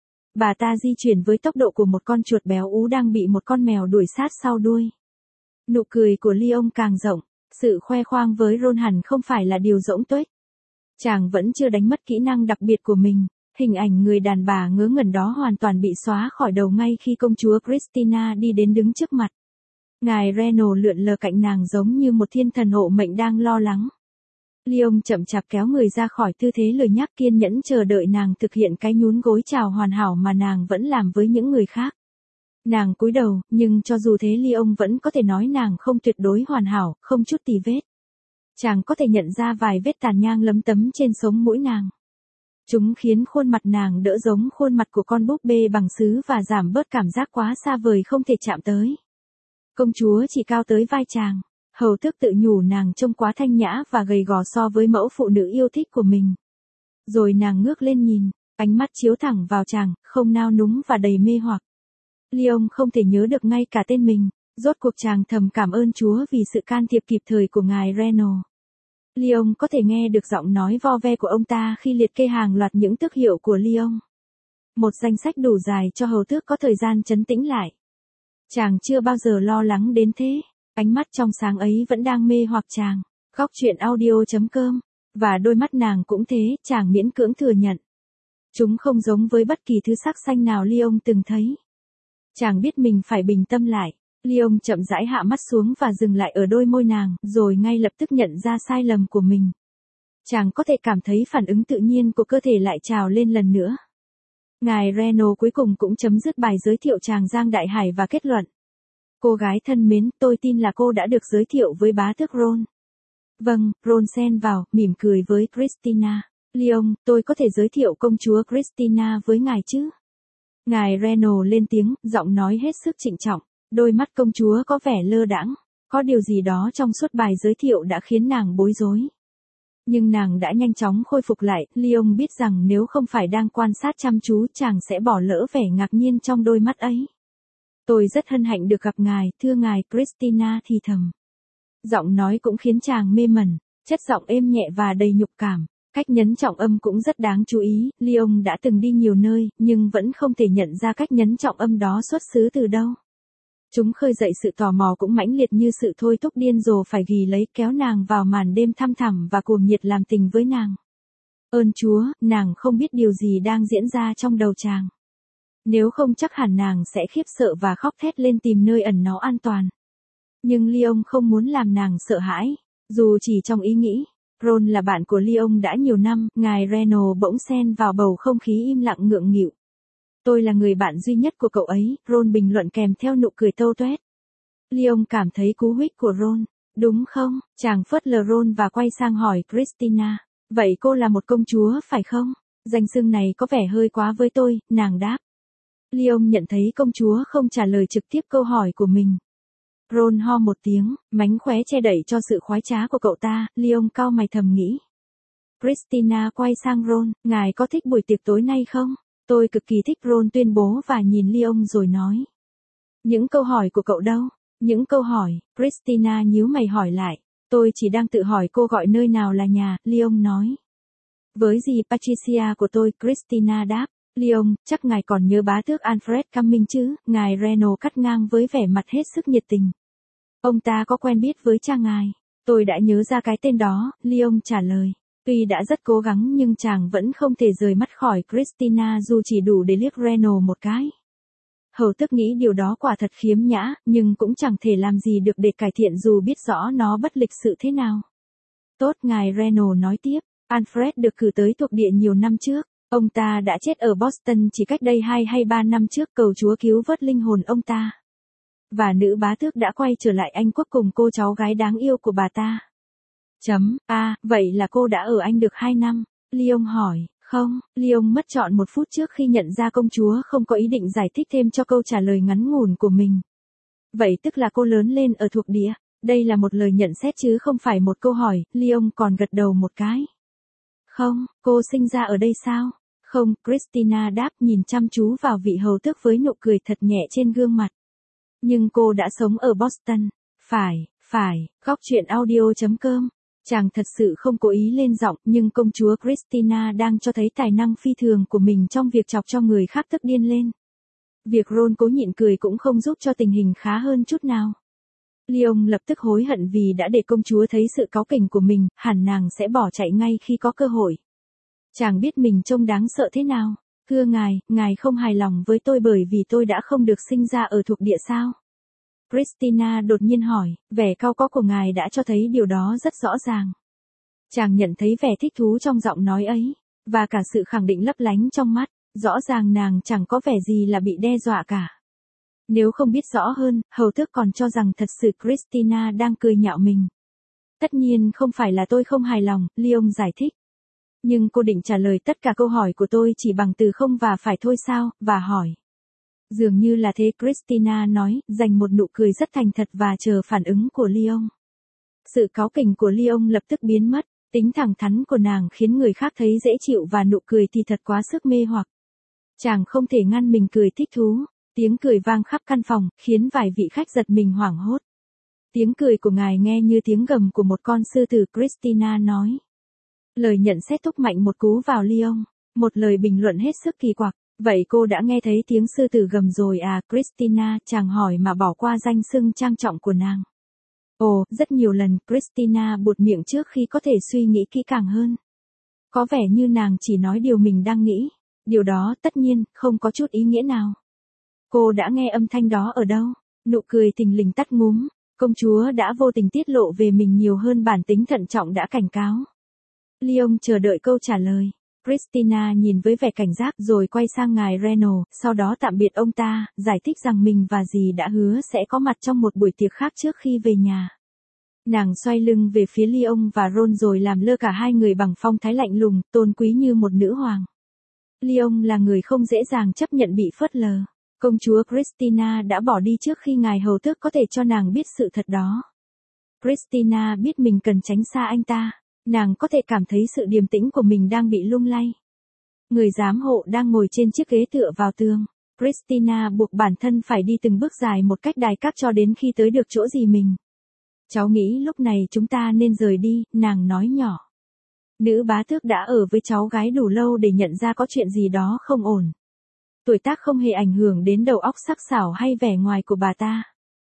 Bà ta di chuyển với tốc độ của một con chuột béo ú đang bị một con mèo đuổi sát sau đuôi. Nụ cười của Leon càng rộng, sự khoe khoang với Ron hẳn không phải là điều rỗng tuếch. Chàng vẫn chưa đánh mất kỹ năng đặc biệt của mình, hình ảnh người đàn bà ngớ ngẩn đó hoàn toàn bị xóa khỏi đầu ngay khi công chúa Christina đi đến đứng trước mặt. Ngài Reynolds lượn lờ cạnh nàng giống như một thiên thần hộ mệnh đang lo lắng. Leon chậm chạp kéo người ra khỏi tư thế lười nhác, kiên nhẫn chờ đợi nàng thực hiện cái nhún gối chào hoàn hảo mà nàng vẫn làm với những người khác. Nàng cúi đầu, nhưng cho dù thế Leon vẫn có thể nói nàng không tuyệt đối hoàn hảo, không chút tì vết. Chàng có thể nhận ra vài vết tàn nhang lấm tấm trên sống mũi nàng. Chúng khiến khuôn mặt nàng đỡ giống khuôn mặt của con búp bê bằng sứ và giảm bớt cảm giác quá xa vời không thể chạm tới. Công chúa chỉ cao tới vai chàng. Hầu tước tự nhủ nàng trông quá thanh nhã và gầy gò so với mẫu phụ nữ yêu thích của mình. Rồi nàng ngước lên nhìn, ánh mắt chiếu thẳng vào chàng, không nao núng và đầy mê hoặc. Lyon không thể nhớ được ngay cả tên mình, rốt cuộc chàng thầm cảm ơn Chúa vì sự can thiệp kịp thời của ngài Renaud. Lyon có thể nghe được giọng nói vo ve của ông ta khi liệt kê hàng loạt những tước hiệu của Lyon. Một danh sách đủ dài cho hầu tước có thời gian trấn tĩnh lại. Chàng chưa bao giờ lo lắng đến thế, ánh mắt trong sáng ấy vẫn đang mê hoặc chàng. Góc truyện audio chấm com. Và đôi mắt nàng cũng thế, chàng miễn cưỡng thừa nhận. Chúng không giống với bất kỳ thứ sắc xanh nào Lyon từng thấy. Chàng biết mình phải bình tâm lại. Lyon chậm rãi hạ mắt xuống và dừng lại ở đôi môi nàng, rồi ngay lập tức nhận ra sai lầm của mình. Chàng có thể cảm thấy phản ứng tự nhiên của cơ thể lại trào lên lần nữa. Ngài Renaud cuối cùng cũng chấm dứt bài giới thiệu chàng Giang Đại Hải và kết luận. Cô gái thân mến, tôi tin là cô đã được giới thiệu với bá tước Ron. Vâng, Ron xen vào, mỉm cười với Christina. Lyon, tôi có thể giới thiệu công chúa Christina với ngài chứ? Ngài Renaud lên tiếng, giọng nói hết sức trịnh trọng. Đôi mắt công chúa có vẻ lơ đãng. Có điều gì đó trong suốt bài giới thiệu đã khiến nàng bối rối. Nhưng nàng đã nhanh chóng khôi phục lại. Lyon biết rằng nếu không phải đang quan sát chăm chú chàng sẽ bỏ lỡ vẻ ngạc nhiên trong đôi mắt ấy. Tôi rất hân hạnh được gặp ngài, thưa ngài, Christina thì thầm. Giọng nói cũng khiến chàng mê mẩn, chất giọng êm nhẹ và đầy nhục cảm. Cách nhấn trọng âm cũng rất đáng chú ý. Lyon đã từng đi nhiều nơi, nhưng vẫn không thể nhận ra cách nhấn trọng âm đó xuất xứ từ đâu. Chúng khơi dậy sự tò mò cũng mãnh liệt như sự thôi thúc điên rồ phải ghi lấy kéo nàng vào màn đêm thăm thẳm và cuồng nhiệt làm tình với nàng. Ơn Chúa, nàng không biết điều gì đang diễn ra trong đầu chàng. Nếu không chắc hẳn nàng sẽ khiếp sợ và khóc thét lên tìm nơi ẩn náu an toàn. Nhưng Lyon không muốn làm nàng sợ hãi, dù chỉ trong ý nghĩ. Ron là bạn của Lyon đã nhiều năm, ngài Renaud bỗng xen vào bầu không khí im lặng ngượng nghịu. Tôi là người bạn duy nhất của cậu ấy, Ron bình luận kèm theo nụ cười tâu tuét. Lyon cảm thấy cú huých của Ron. Đúng không? Chàng phớt lờ Ron và quay sang hỏi Christina. Vậy cô là một công chúa phải không? Danh xưng này có vẻ hơi quá với tôi, nàng đáp. Lyon nhận thấy công chúa không trả lời trực tiếp câu hỏi của mình. Ron ho một tiếng, mánh khóe che đậy cho sự khoái trá của cậu ta, Lyon cau mày thầm nghĩ. Christina quay sang Ron, ngài có thích buổi tiệc tối nay không? Tôi cực kỳ thích, Ron tuyên bố và nhìn Lyon rồi nói. Những câu hỏi của cậu đâu? Những câu hỏi, Christina nhíu mày hỏi lại. Tôi chỉ đang tự hỏi cô gọi nơi nào là nhà, Lyon nói. Với dì Patricia của tôi, Christina đáp. Lyon, chắc ngài còn nhớ bá tước Alfred Cumming chứ? Ngài Renaud cắt ngang với vẻ mặt hết sức nhiệt tình. Ông ta có quen biết với cha ngài? Tôi đã nhớ ra cái tên đó, Lyon trả lời. Tuy đã rất cố gắng nhưng chàng vẫn không thể rời mắt khỏi Christina dù chỉ đủ để liếc Renaud một cái. Hầu tước nghĩ điều đó quả thật khiếm nhã, nhưng cũng chẳng thể làm gì được để cải thiện dù biết rõ nó bất lịch sự thế nào. Tốt, ngài Renaud nói tiếp, Alfred được cử tới thuộc địa nhiều năm trước. Ông ta đã chết ở Boston chỉ cách đây hai hay ba năm trước, cầu Chúa cứu vớt linh hồn ông ta. Và nữ bá tước đã quay trở lại Anh quốc cùng cô cháu gái đáng yêu của bà ta. Chấm, à, vậy là cô đã ở Anh được hai năm? Lyon hỏi, không, Lyon mất trọn một phút trước khi nhận ra công chúa không có ý định giải thích thêm cho câu trả lời ngắn ngủn của mình. Vậy tức là cô lớn lên ở thuộc địa, đây là một lời nhận xét chứ không phải một câu hỏi, Lyon còn gật đầu một cái. Không, cô sinh ra ở đây sao? Không, Christina đáp nhìn chăm chú vào vị hầu tước với nụ cười thật nhẹ trên gương mặt. Nhưng cô đã sống ở Boston. Phải, phải, góc truyện audio chấm com. Chàng thật sự không cố ý lên giọng, nhưng công chúa Christina đang cho thấy tài năng phi thường của mình trong việc chọc cho người khác tức điên lên. Việc Ron cố nhịn cười cũng không giúp cho tình hình khá hơn chút nào. Lyon lập tức hối hận vì đã để công chúa thấy sự cáu kỉnh của mình, hẳn nàng sẽ bỏ chạy ngay khi có cơ hội. Chàng biết mình trông đáng sợ thế nào. Thưa ngài, ngài không hài lòng với tôi bởi vì tôi đã không được sinh ra ở thuộc địa sao? Christina đột nhiên hỏi, vẻ cau có của ngài đã cho thấy điều đó rất rõ ràng. Chàng nhận thấy vẻ thích thú trong giọng nói ấy, và cả sự khẳng định lấp lánh trong mắt, rõ ràng nàng chẳng có vẻ gì là bị đe dọa cả. Nếu không biết rõ hơn, hầu tước còn cho rằng thật sự Christina đang cười nhạo mình. Tất nhiên không phải là tôi không hài lòng, Lyon giải thích. Nhưng cô định trả lời tất cả câu hỏi của tôi chỉ bằng từ không và phải thôi sao, và hỏi. Dường như là thế, Christina nói, dành một nụ cười rất thành thật và chờ phản ứng của Leon. Sự cáu kỉnh của Leon lập tức biến mất, tính thẳng thắn của nàng khiến người khác thấy dễ chịu và nụ cười thì thật quá sức mê hoặc. Chàng không thể ngăn mình cười thích thú, tiếng cười vang khắp căn phòng, khiến vài vị khách giật mình hoảng hốt. Tiếng cười của ngài nghe như tiếng gầm của một con sư tử, Christina nói. Lời nhận xét thúc mạnh một cú vào Leon, một lời bình luận hết sức kỳ quặc. Vậy cô đã nghe thấy tiếng sư tử gầm rồi à, Christina, chàng hỏi mà bỏ qua danh xưng trang trọng của nàng. Ồ, rất nhiều lần, Christina buột miệng trước khi có thể suy nghĩ kỹ càng hơn. Có vẻ như nàng chỉ nói điều mình đang nghĩ. Điều đó, tất nhiên, không có chút ý nghĩa nào. Cô đã nghe âm thanh đó ở đâu? Nụ cười thình lình tắt ngúm. Công chúa đã vô tình tiết lộ về mình nhiều hơn bản tính thận trọng đã cảnh cáo. Leon chờ đợi câu trả lời. Christina nhìn với vẻ cảnh giác rồi quay sang ngài Renault, sau đó tạm biệt ông ta, giải thích rằng mình và dì đã hứa sẽ có mặt trong một buổi tiệc khác trước khi về nhà. Nàng xoay lưng về phía Leon và Ron rồi làm lơ cả hai người bằng phong thái lạnh lùng, tôn quý như một nữ hoàng. Leon là người không dễ dàng chấp nhận bị phớt lờ. Công chúa Christina đã bỏ đi trước khi ngài hầu tước có thể cho nàng biết sự thật đó. Christina biết mình cần tránh xa anh ta. Nàng có thể cảm thấy sự điềm tĩnh của mình đang bị lung lay. Người giám hộ đang ngồi trên chiếc ghế tựa vào tường. Christina buộc bản thân phải đi từng bước dài một cách đài cát cho đến khi tới được chỗ dì mình. Cháu nghĩ lúc này chúng ta nên rời đi, nàng nói nhỏ. Nữ bá tước đã ở với cháu gái đủ lâu để nhận ra có chuyện gì đó không ổn. Tuổi tác không hề ảnh hưởng đến đầu óc sắc sảo hay vẻ ngoài của bà ta.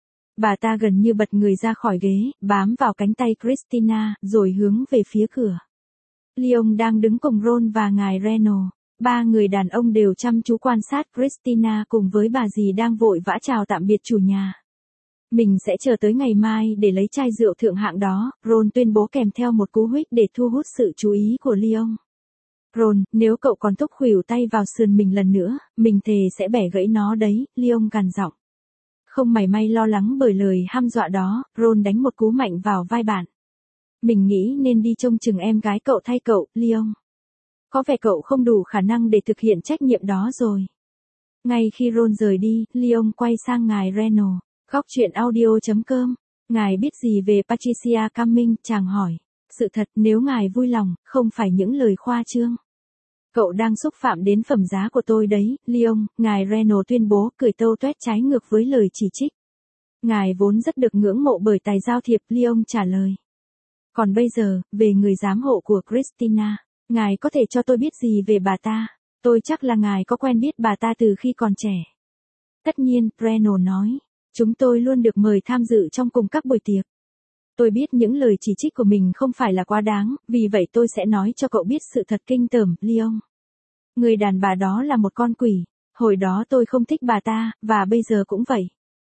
Bà ta gần như bật người ra khỏi ghế, bám vào cánh tay Christina, rồi hướng về phía cửa. Leon đang đứng cùng Ron và ngài Renault. Ba người đàn ông đều chăm chú quan sát Christina cùng với bà dì đang vội vã chào tạm biệt chủ nhà. Mình sẽ chờ tới ngày mai để lấy chai rượu thượng hạng đó, Ron tuyên bố kèm theo một cú huých để thu hút sự chú ý của Leon. Ron, nếu cậu còn thúc khuỷu tay vào sườn mình lần nữa, mình thề sẽ bẻ gãy nó đấy, Leon gằn giọng. Không mảy may lo lắng bởi lời hăm dọa đó, Ron đánh một cú mạnh vào vai bạn. Mình nghĩ nên đi trông chừng em gái cậu thay cậu, Leon. Có vẻ cậu không đủ khả năng để thực hiện trách nhiệm đó rồi. Ngay khi Ron rời đi, Leon quay sang ngài Renault. Góc truyện audio chấm com. Ngài biết gì về Patricia Cumming, chàng hỏi. Sự thật, nếu ngài vui lòng, không phải những lời khoa trương. Cậu đang xúc phạm đến phẩm giá của tôi đấy, Leon, ngài Renault tuyên bố, cười tâu toét trái ngược với lời chỉ trích. Ngài vốn rất được ngưỡng mộ bởi tài giao thiệp, Leon trả lời. Còn bây giờ, về người giám hộ của Christina, ngài có thể cho tôi biết gì về bà ta? Tôi chắc là ngài có quen biết bà ta từ khi còn trẻ. Tất nhiên, Renault nói. Chúng tôi luôn được mời tham dự trong cùng các buổi tiệc. Tôi biết những lời chỉ trích của mình không phải là quá đáng, vì vậy tôi sẽ nói cho cậu biết sự thật kinh tởm, Leon. Người đàn bà đó là một con quỷ. Hồi đó tôi không thích bà ta, và bây giờ cũng vậy.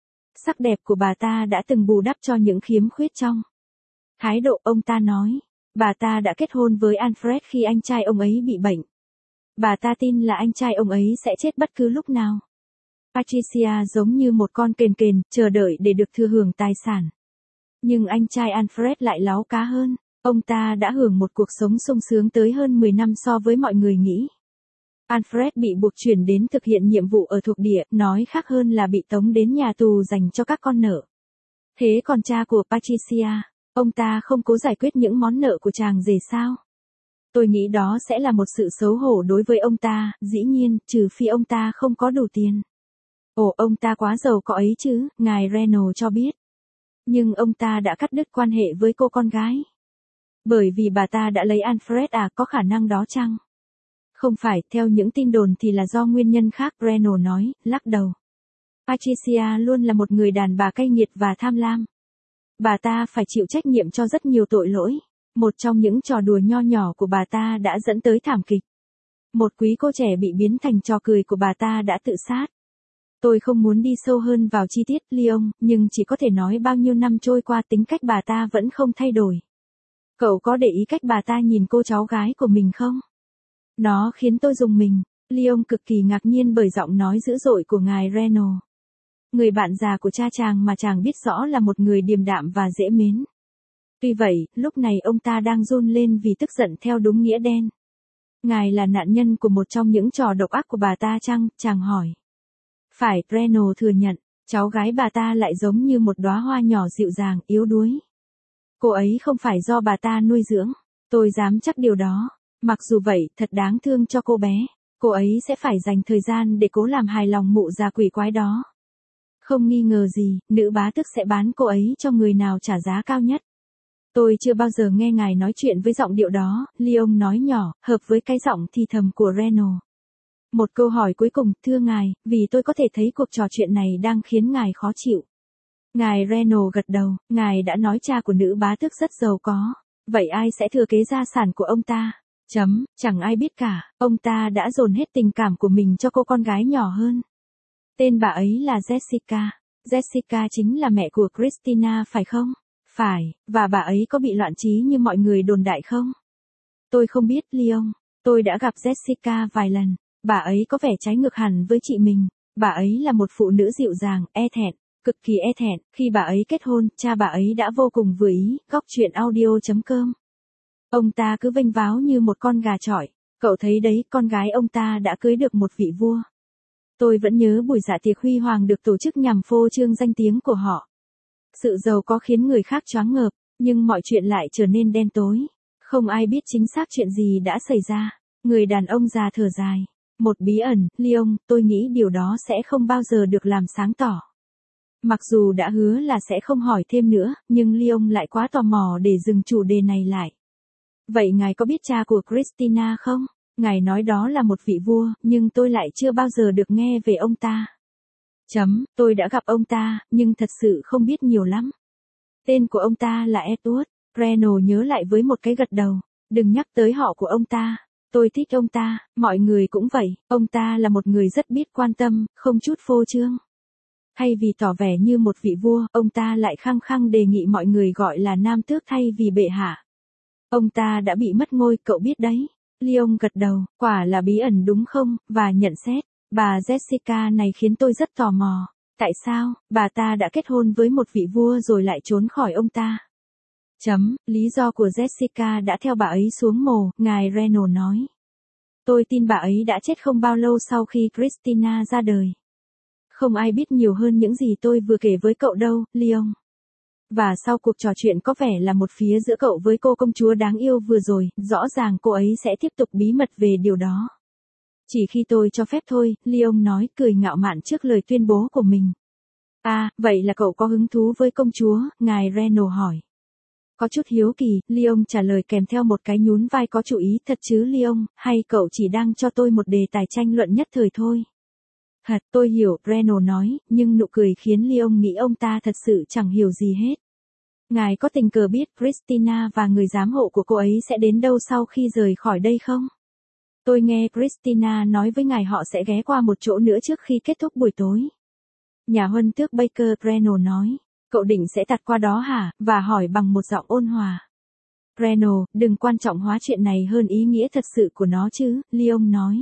Sắc đẹp của bà ta đã từng bù đắp cho những khiếm khuyết trong thái độ, ông ta nói. Bà ta đã kết hôn với Alfred khi anh trai ông ấy bị bệnh. Bà ta tin là anh trai ông ấy sẽ chết bất cứ lúc nào. Patricia giống như một con kền kền, chờ đợi để được thừa hưởng tài sản. Nhưng anh trai Alfred lại láo cá hơn. Ông ta đã hưởng một cuộc sống sung sướng tới hơn mười năm so với mọi người nghĩ. Alfred bị buộc chuyển đến thực hiện nhiệm vụ ở thuộc địa, nói khác hơn là bị tống đến nhà tù dành cho các con nợ. Thế còn cha của Patricia, ông ta không cố giải quyết những món nợ của chàng rể sao? Tôi nghĩ đó sẽ là một sự xấu hổ đối với ông ta, dĩ nhiên, trừ phi ông ta không có đủ tiền. Ồ, ông ta quá giàu có ấy chứ, ngài Renault cho biết. Nhưng ông ta đã cắt đứt quan hệ với cô con gái. Bởi vì bà ta đã lấy Alfred à, có khả năng đó chăng? Không phải, theo những tin đồn thì là do nguyên nhân khác, Renault nói, lắc đầu. Patricia luôn là một người đàn bà cay nghiệt và tham lam. Bà ta phải chịu trách nhiệm cho rất nhiều tội lỗi. Một trong những trò đùa nho nhỏ của bà ta đã dẫn tới thảm kịch. Một quý cô trẻ bị biến thành trò cười của bà ta đã tự sát. Tôi không muốn đi sâu hơn vào chi tiết, Leon, nhưng chỉ có thể nói bao nhiêu năm trôi qua tính cách bà ta vẫn không thay đổi. Cậu có để ý cách bà ta nhìn cô cháu gái của mình không? Nó khiến tôi rùng mình. Leon cực kỳ ngạc nhiên bởi giọng nói dữ dội của ngài Renault. Người bạn già của cha chàng mà chàng biết rõ là một người điềm đạm và dễ mến. Tuy vậy, lúc này ông ta đang run lên vì tức giận theo đúng nghĩa đen. ngài là nạn nhân của một trong những trò độc ác của bà ta chăng, chàng hỏi. Phải, Reno thừa nhận, cháu gái bà ta lại giống như một đóa hoa nhỏ dịu dàng, yếu đuối. Cô ấy không phải do bà ta nuôi dưỡng, tôi dám chắc điều đó. Mặc dù vậy, thật đáng thương cho cô bé. Cô ấy sẽ phải dành thời gian để cố làm hài lòng mụ già quỷ quái đó. Không nghi ngờ gì, nữ bá tước sẽ bán cô ấy cho người nào trả giá cao nhất. Tôi chưa bao giờ nghe ngài nói chuyện với giọng điệu đó, Leon nói nhỏ, hợp với cái giọng thì thầm của Reno. Một câu hỏi cuối cùng, thưa ngài, vì tôi có thể thấy cuộc trò chuyện này đang khiến ngài khó chịu. Ngài Reno gật đầu, ngài đã nói cha của nữ bá tước rất giàu có. Vậy ai sẽ thừa kế gia sản của ông ta? Chấm, chẳng ai biết cả, ông ta đã dồn hết tình cảm của mình cho cô con gái nhỏ hơn. Tên bà ấy là Jessica. Jessica chính là mẹ của Christina phải không? Phải, và bà ấy có bị loạn trí như mọi người đồn đại không? Tôi không biết, Leon. Tôi đã gặp Jessica vài lần. Bà ấy có vẻ trái ngược hẳn với chị mình. Bà ấy là một phụ nữ dịu dàng, e thẹn, cực kỳ e thẹn. Khi bà ấy kết hôn, cha bà ấy đã vô cùng vừa ý. Góc truyện audio chấm com. Ông ta cứ vênh váo như một con gà chọi. Cậu thấy đấy, con gái ông ta đã cưới được một vị vua. Tôi vẫn nhớ buổi dạ tiệc huy hoàng được tổ chức nhằm phô trương danh tiếng của họ. Sự giàu có khiến người khác choáng ngợp, nhưng mọi chuyện lại trở nên đen tối. Không ai biết chính xác chuyện gì đã xảy ra. Người đàn ông già thở dài. Một bí ẩn, Leon, tôi nghĩ điều đó sẽ không bao giờ được làm sáng tỏ. Mặc dù đã hứa là sẽ không hỏi thêm nữa, nhưng Leon lại quá tò mò để dừng chủ đề này lại. Vậy ngài có biết cha của Christina không? Ngài nói đó là một vị vua, nhưng tôi lại chưa bao giờ được nghe về ông ta. Chấm, tôi đã gặp ông ta, nhưng thật sự không biết nhiều lắm. Tên của ông ta là Edward. Reno nhớ lại với một cái gật đầu. Đừng nhắc tới họ của ông ta. Tôi thích ông ta, mọi người cũng vậy. Ông ta là một người rất biết quan tâm, không chút phô trương. Thay vì tỏ vẻ như một vị vua, ông ta lại khăng khăng đề nghị mọi người gọi là nam tước thay vì bệ hạ. Ông ta đã bị mất ngôi, cậu biết đấy. Leon gật đầu, quả là bí ẩn đúng không, và nhận xét, bà Jessica này khiến tôi rất tò mò. Tại sao, bà ta đã kết hôn với một vị vua rồi lại trốn khỏi ông ta? Chấm, lý do của Jessica đã theo bà ấy xuống mồ, ngài Reno nói. Tôi tin bà ấy đã chết không bao lâu sau khi Christina ra đời. Không ai biết nhiều hơn những gì tôi vừa kể với cậu đâu, Leon. Và sau cuộc trò chuyện có vẻ là một phía giữa cậu với cô công chúa đáng yêu vừa rồi, rõ ràng cô ấy sẽ tiếp tục bí mật về điều đó. Chỉ khi tôi cho phép thôi, Leon nói, cười ngạo mạn trước lời tuyên bố của mình. À, vậy là cậu có hứng thú với công chúa, ngài Reno hỏi. Có chút hiếu kỳ, Leon trả lời kèm theo một cái nhún vai có chủ ý, thật chứ Leon, hay cậu chỉ đang cho tôi một đề tài tranh luận nhất thời thôi. Thật, tôi hiểu, Reno nói, nhưng nụ cười khiến Leon nghĩ ông ta thật sự chẳng hiểu gì hết. Ngài có tình cờ biết Christina và người giám hộ của cô ấy sẽ đến đâu sau khi rời khỏi đây không? Tôi nghe Christina nói với ngài họ sẽ ghé qua một chỗ nữa trước khi kết thúc buổi tối. Nhà huân tước Baker, Reno nói. Cậu định sẽ tạt qua đó hả? Và hỏi bằng một giọng ôn hòa. Reno, đừng quan trọng hóa chuyện này hơn ý nghĩa thật sự của nó chứ, Leon nói.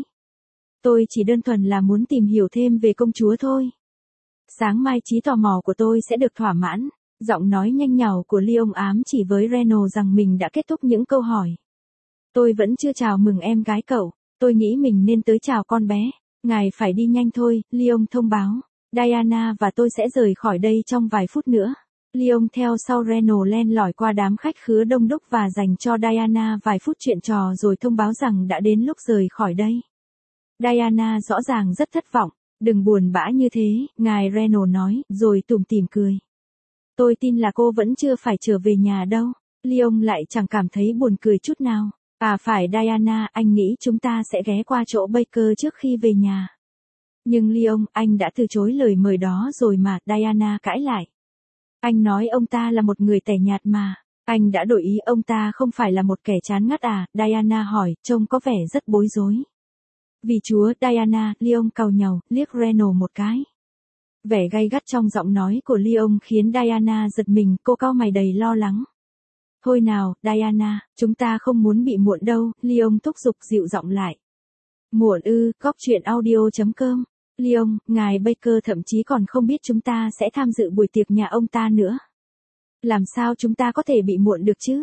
Tôi chỉ đơn thuần là muốn tìm hiểu thêm về công chúa thôi. Sáng mai trí tò mò của tôi sẽ được thỏa mãn. Giọng nói nhanh nhảu của Leon ám chỉ với Reno rằng mình đã kết thúc những câu hỏi. Tôi vẫn chưa chào mừng em gái cậu. Tôi nghĩ mình nên tới chào con bé. Ngài phải đi nhanh thôi, Leon thông báo. Diana và tôi sẽ rời khỏi đây trong vài phút nữa. Leon theo sau Reno len lỏi qua đám khách khứa đông đúc và dành cho Diana vài phút chuyện trò rồi thông báo rằng đã đến lúc rời khỏi đây. Diana rõ ràng rất thất vọng. Đừng buồn bã như thế, ngài Reno nói, rồi tủm tỉm cười. Tôi tin là cô vẫn chưa phải trở về nhà đâu. Leon lại chẳng cảm thấy buồn cười chút nào. À phải Diana, anh nghĩ chúng ta sẽ ghé qua chỗ Baker trước khi về nhà. Nhưng Leon, anh đã từ chối lời mời đó rồi mà, Diana cãi lại. Anh nói ông ta là một người tẻ nhạt mà. Anh đã đổi ý, ông ta không phải là một kẻ chán ngắt à, Diana hỏi, trông có vẻ rất bối rối. Vì chúa, Diana, Leon cau nhàu, liếc Reno một cái. Vẻ gay gắt trong giọng nói của Leon khiến Diana giật mình, cô cau mày đầy lo lắng. Thôi nào, Diana, chúng ta không muốn bị muộn đâu, Leon thúc giục dịu giọng lại. Muộn ư, góc truyện audio chấm com. Leon, ngài Baker thậm chí còn không biết chúng ta sẽ tham dự buổi tiệc nhà ông ta nữa. Làm sao chúng ta có thể bị muộn được chứ?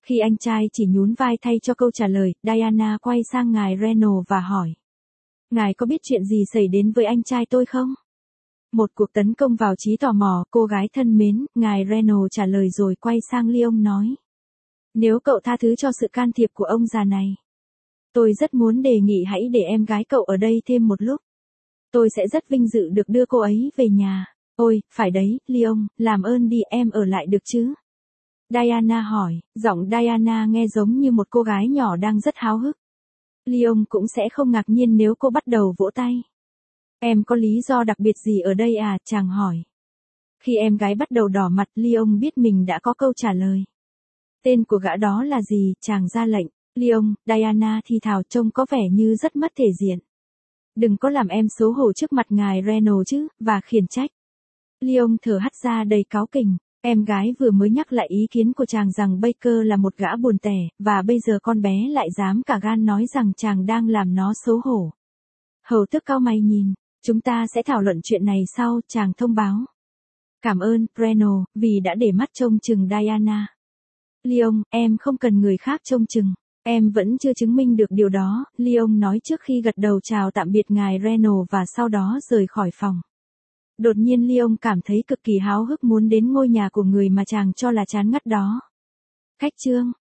Khi anh trai chỉ nhún vai thay cho câu trả lời, Diana quay sang ngài Reynolds và hỏi. Ngài có biết chuyện gì xảy đến với anh trai tôi không? Một cuộc tấn công vào trí tò mò, cô gái thân mến, ngài Reynolds trả lời rồi quay sang Lyon nói. Nếu cậu tha thứ cho sự can thiệp của ông già này, tôi rất muốn đề nghị hãy để em gái cậu ở đây thêm một lúc. Tôi sẽ rất vinh dự được đưa cô ấy về nhà. Ôi, phải đấy, Lyon, làm ơn đi, em ở lại được chứ? Diana hỏi, giọng Diana nghe giống như một cô gái nhỏ đang rất háo hức. Lyon cũng sẽ không ngạc nhiên nếu cô bắt đầu vỗ tay. Em có lý do đặc biệt gì ở đây à, chàng hỏi. Khi em gái bắt đầu đỏ mặt, Lyon biết mình đã có câu trả lời. Tên của gã đó là gì, chàng ra lệnh. Lyon, Diana thì thào, trông có vẻ như rất mất thể diện. Đừng có làm em xấu hổ trước mặt ngài Reynolds chứ, và khiển trách. Lyon thở hắt ra đầy cáu kỉnh. Em gái vừa mới nhắc lại ý kiến của chàng rằng Baker là một gã buồn tẻ, và bây giờ con bé lại dám cả gan nói rằng chàng đang làm nó xấu hổ. Hầu tước cau mày nhìn. Chúng ta sẽ thảo luận chuyện này sau, chàng thông báo. Cảm ơn, Reynolds, vì đã để mắt trông chừng Diana. Lyon, em không cần người khác trông chừng. Em vẫn chưa chứng minh được điều đó, Lyon nói trước khi gật đầu chào tạm biệt ngài Reynolds và sau đó rời khỏi phòng. Đột nhiên Lyon cảm thấy cực kỳ háo hức muốn đến ngôi nhà của người mà chàng cho là chán ngắt đó. Khách trương.